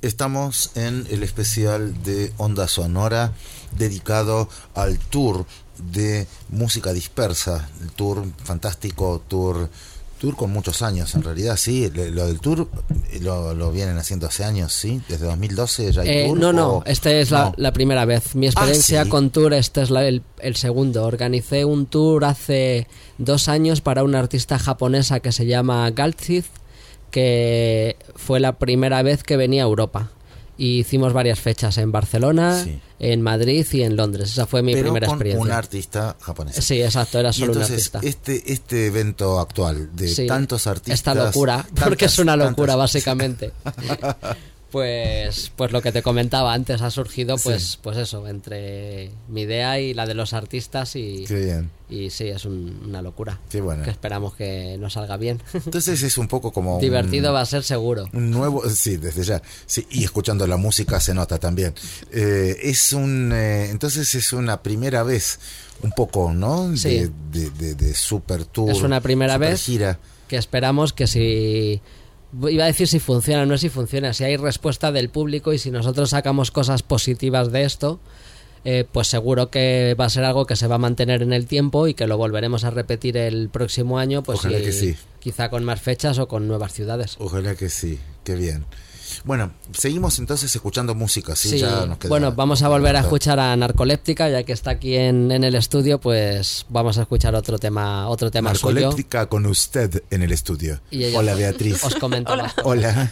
Estamos en el especial de Onda Sonora dedicado al tour de música dispersa, el tour fantástico, tour con muchos años en realidad, sí, lo del tour lo vienen haciendo hace años, sí, desde 2012 ya hay tour. No, esta es no. la primera vez. Mi experiencia ¿sí? con tour, este es el segundo. Organicé un tour hace 2 años para una artista japonesa que se llama Galtzith, que fue la primera vez que venía a Europa. Y hicimos varias fechas en Barcelona, Sí. en Madrid y en Londres. Esa fue mi Pero primera con experiencia. un artista japonés. Sí, exacto, era Y solo un entonces artista. este evento actual de Sí, tantos artistas, esta locura, porque es una locura tantas- básicamente. Pues lo que te comentaba antes ha surgido Sí. pues eso, entre mi idea y la de los artistas Qué bien, y sí, es una locura. qué bueno. Que esperamos que nos salga bien. Entonces es un poco como Divertido va a ser seguro. un nuevo, sí, desde ya, sí, y escuchando la música se nota también. Entonces es una primera vez, un poco, ¿no? Sí. De super tour. Es una primera super vez gira. que esperamos que si... Iba a decir si funciona, no es si funciona, si hay respuesta del público y si nosotros sacamos cosas positivas de esto, pues seguro que va a ser algo que se va a mantener en el tiempo y que lo volveremos a repetir el próximo año, pues Ojalá que sí. quizá con más fechas o con nuevas ciudades. Ojalá que sí, qué bien. Bueno, seguimos entonces escuchando música, ¿sí? Sí, Ya nos queda bueno, vamos a volver a rato. escuchar a Narcoléptica, ya que está aquí en el estudio, pues vamos a escuchar otro tema suyo. Narcoléptica con usted en el estudio. Y ella Hola, Beatriz. Os comento más. Hola.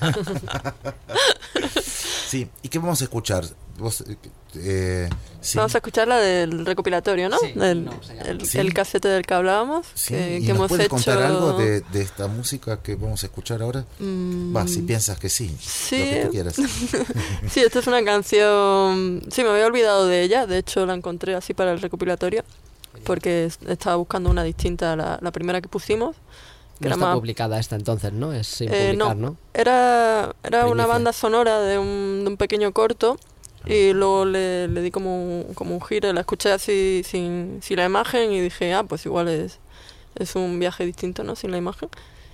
Sí, ¿y qué vamos a escuchar? Vos, sí. Vamos a escuchar la del recopilatorio, ¿no? Sí, no, se llama. Sí. El casete del que hablábamos, Sí, que ¿y nos hemos puedes hecho... contar algo de esta música que vamos a escuchar ahora? Va, si piensas que sí, sí. lo que tú quieras. Sí, esta es una canción... Sí, me había olvidado de ella, de hecho la encontré así para el recopilatorio, porque estaba buscando una distinta a la primera que pusimos. Que No era está más... publicada esta entonces, ¿no? Es sin publicar, ¿no? Era Primicia. una banda sonora de un pequeño corto y luego le di como un giro, la escuché así sin la imagen y dije, pues igual es un viaje distinto, ¿no? Sin la imagen.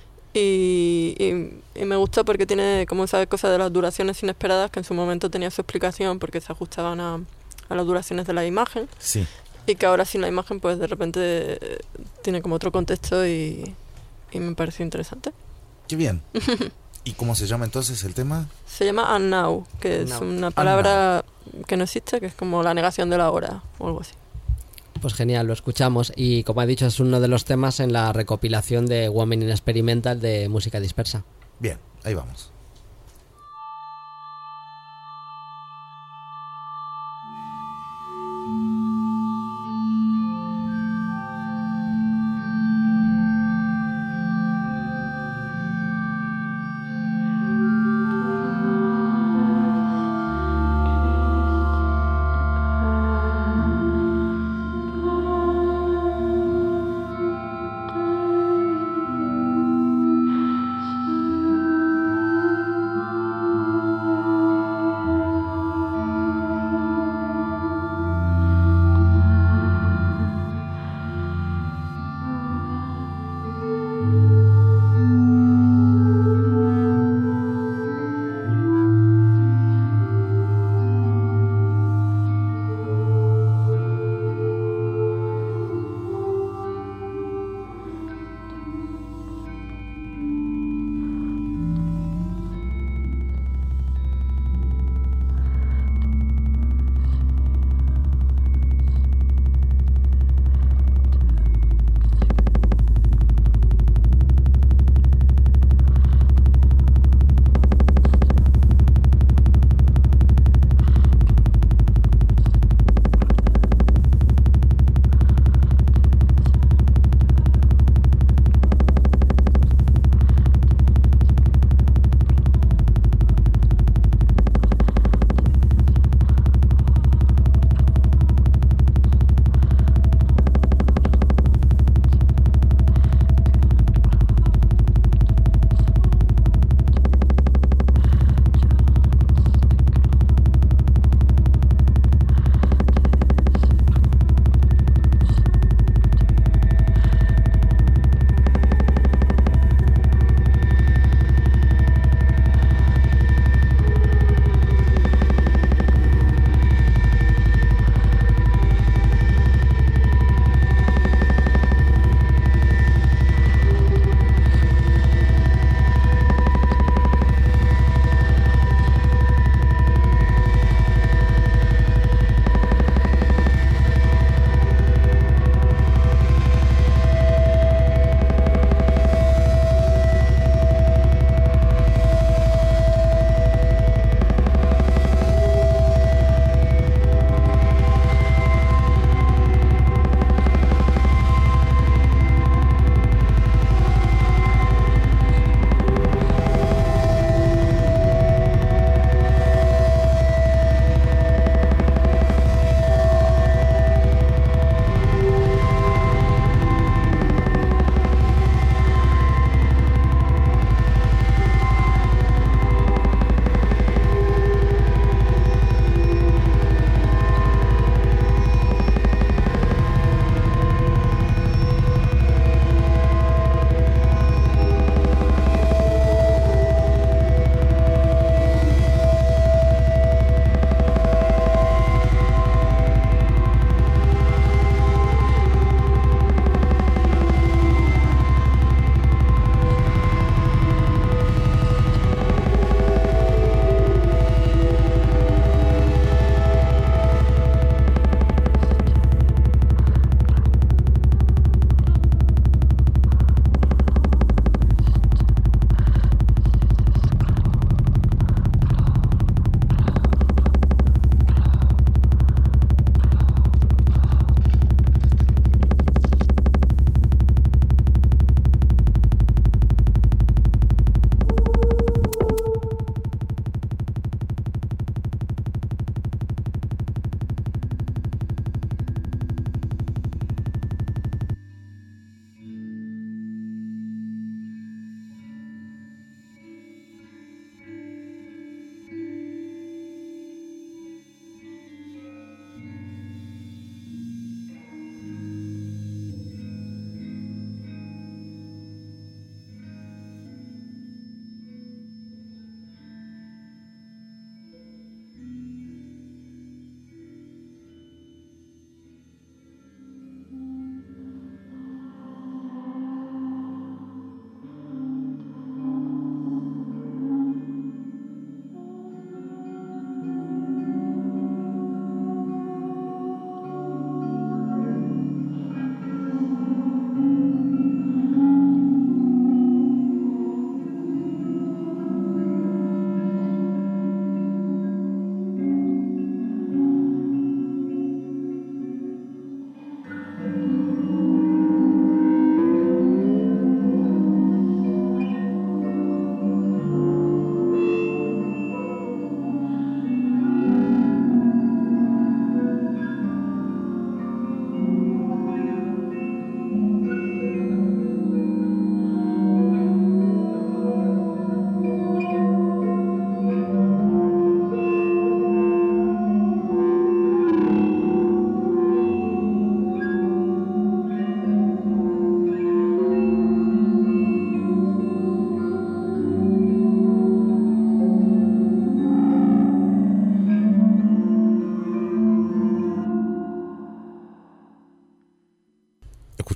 Y me gusta porque tiene como esa cosa de las duraciones inesperadas que en su momento tenía su explicación porque se ajustaban a las duraciones de la imagen Sí. y que ahora sin la imagen pues de repente tiene como otro contexto y me pareció interesante. Qué bien. ¿Y cómo se llama entonces el tema? Se llama and now, que es Now. una palabra que no existe, que es como la negación de la hora o algo así. Pues genial, lo escuchamos y como ha dicho es uno de los temas en la recopilación de Women in Experimental de música dispersa. Bien, ahí vamos. Thank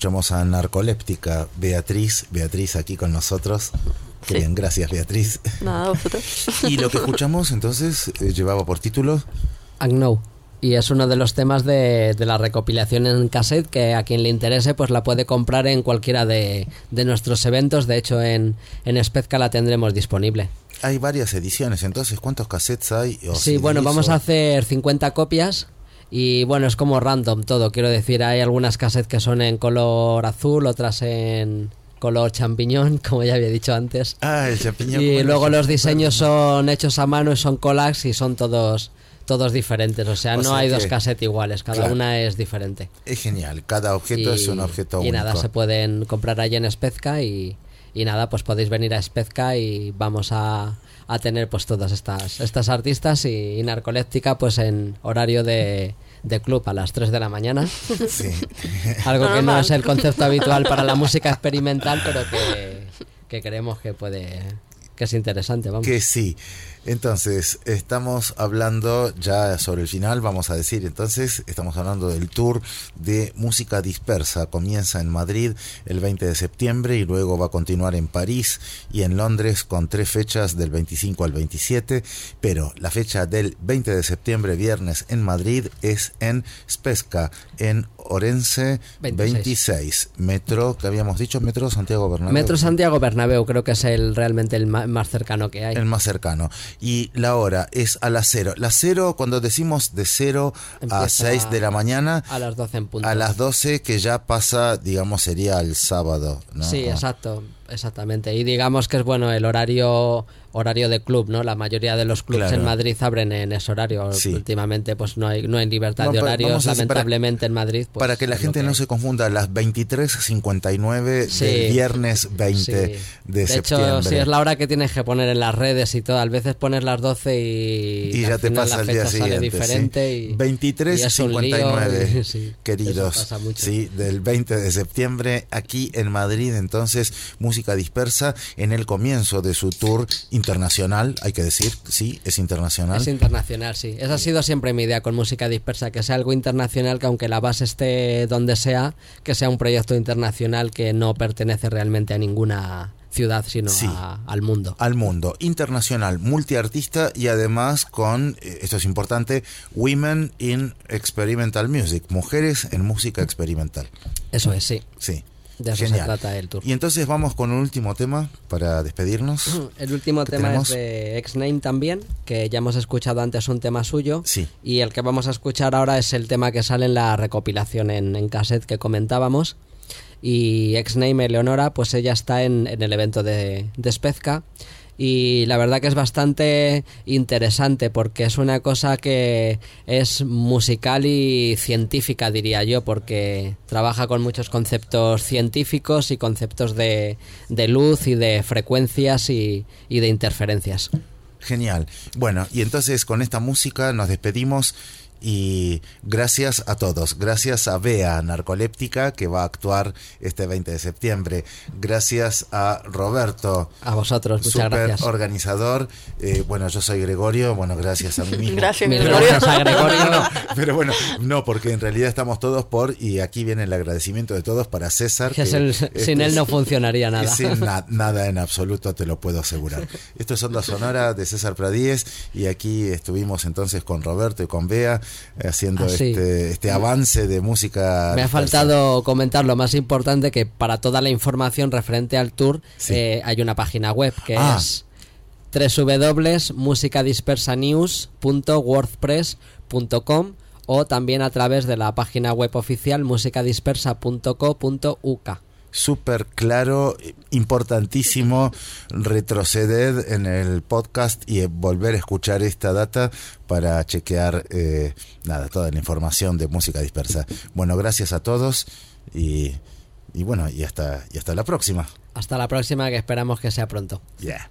escuchamos a Narcoléptica, Beatriz aquí con nosotros. Qué Sí. bien, gracias Beatriz. Nada, vosotros. Y lo que escuchamos entonces llevaba por título Agnou. Y es uno de los temas de la recopilación en cassette que a quien le interese pues la puede comprar en cualquiera de nuestros eventos. De hecho en Spezka la tendremos disponible. Hay varias ediciones, entonces ¿cuántos cassettes hay? O Sí, bueno, CDs, vamos o- a hacer 50 copias y bueno, es como random todo. Quiero decir, hay algunas cassettes que son en color azul, otras en color champiñón, como ya había dicho antes. Ah, el champiñón. Y bueno, luego el los champiñón. diseños son hechos a mano y son collages y son todos diferentes. O sea, O no sea hay que- dos cassettes iguales, cada claro. una es diferente. Es genial, cada objeto es un objeto y único. nada, se pueden comprar allí en Spezka y nada, pues podéis venir a Spezka y vamos a tener pues todas estas artistas y Narcoléptica pues en horario de club a las 3 de la mañana. Sí. Algo que no Normal. es el concepto habitual para la música experimental, pero que creemos que es interesante, vamos. Que sí. Entonces, estamos hablando ya sobre el final, vamos a decir, entonces, estamos hablando del tour de música dispersa. Comienza en Madrid el 20 de septiembre y luego va a continuar en París y en Londres con 3 fechas del 25 al 27, pero la fecha del 20 de septiembre, viernes, en Madrid es en Spezka, en Orense 26. Metro, que habíamos dicho, Metro Santiago Bernabéu. Metro Santiago Bernabéu creo que es realmente el más cercano que hay. El más cercano. Y la hora es a las 0. La 0, cuando decimos de 0 a Empieza 6 de la mañana, a las 12 en punto. a las 12, que ya pasa, digamos, sería el sábado, ¿no? Sí, O- exacto, exactamente. Y digamos que es bueno el horario de club, ¿no? La mayoría de los clubs Claro. en Madrid abren en ese horario. Sí. Últimamente pues no hay libertad No, de pa- horarios, vamos a decir, lamentablemente en Madrid. Pues, para que la es gente lo no hay. se confunda, las 23:59 Sí. del viernes 20 Sí. de septiembre. hecho, sí, es la hora que tienes que poner en las redes y todo. A veces pones las 12 y Y ya al te final pasa la el día fecha sale siguiente, diferente. ¿sí? Y es un lío 23:59, y- sí, queridos, eso pasa mucho. sí, del 20 de septiembre aquí en Madrid. Entonces, música dispersa en el comienzo de su tour internacional, hay que decir, sí, es internacional. Es internacional, sí. Esa ha sido siempre mi idea con música dispersa, que sea algo internacional, que aunque la base esté donde sea, que sea un proyecto internacional que no pertenece realmente a ninguna ciudad, sino Sí. al mundo. Al mundo, internacional, multiartista y además con, esto es importante, Women in Experimental Music, mujeres en música experimental. Eso es, sí. Sí. De eso Genial. se trata el tour. Y entonces vamos con un último tema para despedirnos. El último ¿Qué tema tenemos? es de X-Name también, que ya hemos escuchado antes un tema suyo. Sí. Y el que vamos a escuchar ahora es el tema que sale en la recopilación en cassette que comentábamos. Y X-Name Eleonora, pues ella está en el evento de Spezka. Y la verdad que es bastante interesante porque es una cosa que es musical y científica, diría yo, porque trabaja con muchos conceptos científicos y conceptos de luz y de frecuencias y de interferencias. Genial. Bueno, y entonces con esta música nos despedimos y gracias a todos. Gracias a Bea Narcoléptica, que va a actuar este 20 de septiembre. Gracias a Roberto, A vosotros, muchas super gracias. organizador. Bueno, yo soy Gregorio. Bueno, gracias a mí mismo. Gracias, Mil Gregorio. gracias a Gregorio. No, pero bueno, no, porque en realidad estamos todos y aquí viene el agradecimiento de todos para César. Que es sin él no funcionaría nada. Sin nada en absoluto, te lo puedo asegurar. Esto es Onda Sonora de César Pradíez y aquí estuvimos entonces con Roberto y con Bea haciendo sí. este avance de música. Me ha dispersa. faltado comentar lo más importante, que para toda la información referente al tour Sí. hay una página web que Ah. es www.musicadispersanews.wordpress.com o también a través de la página web oficial musicadispersa.co.uk. Súper claro, importantísimo retroceder en el podcast y volver a escuchar esta data para chequear toda la información de música dispersa. Bueno, gracias a todos y bueno, y hasta la próxima. Hasta la próxima, que esperamos que sea pronto. Yeah.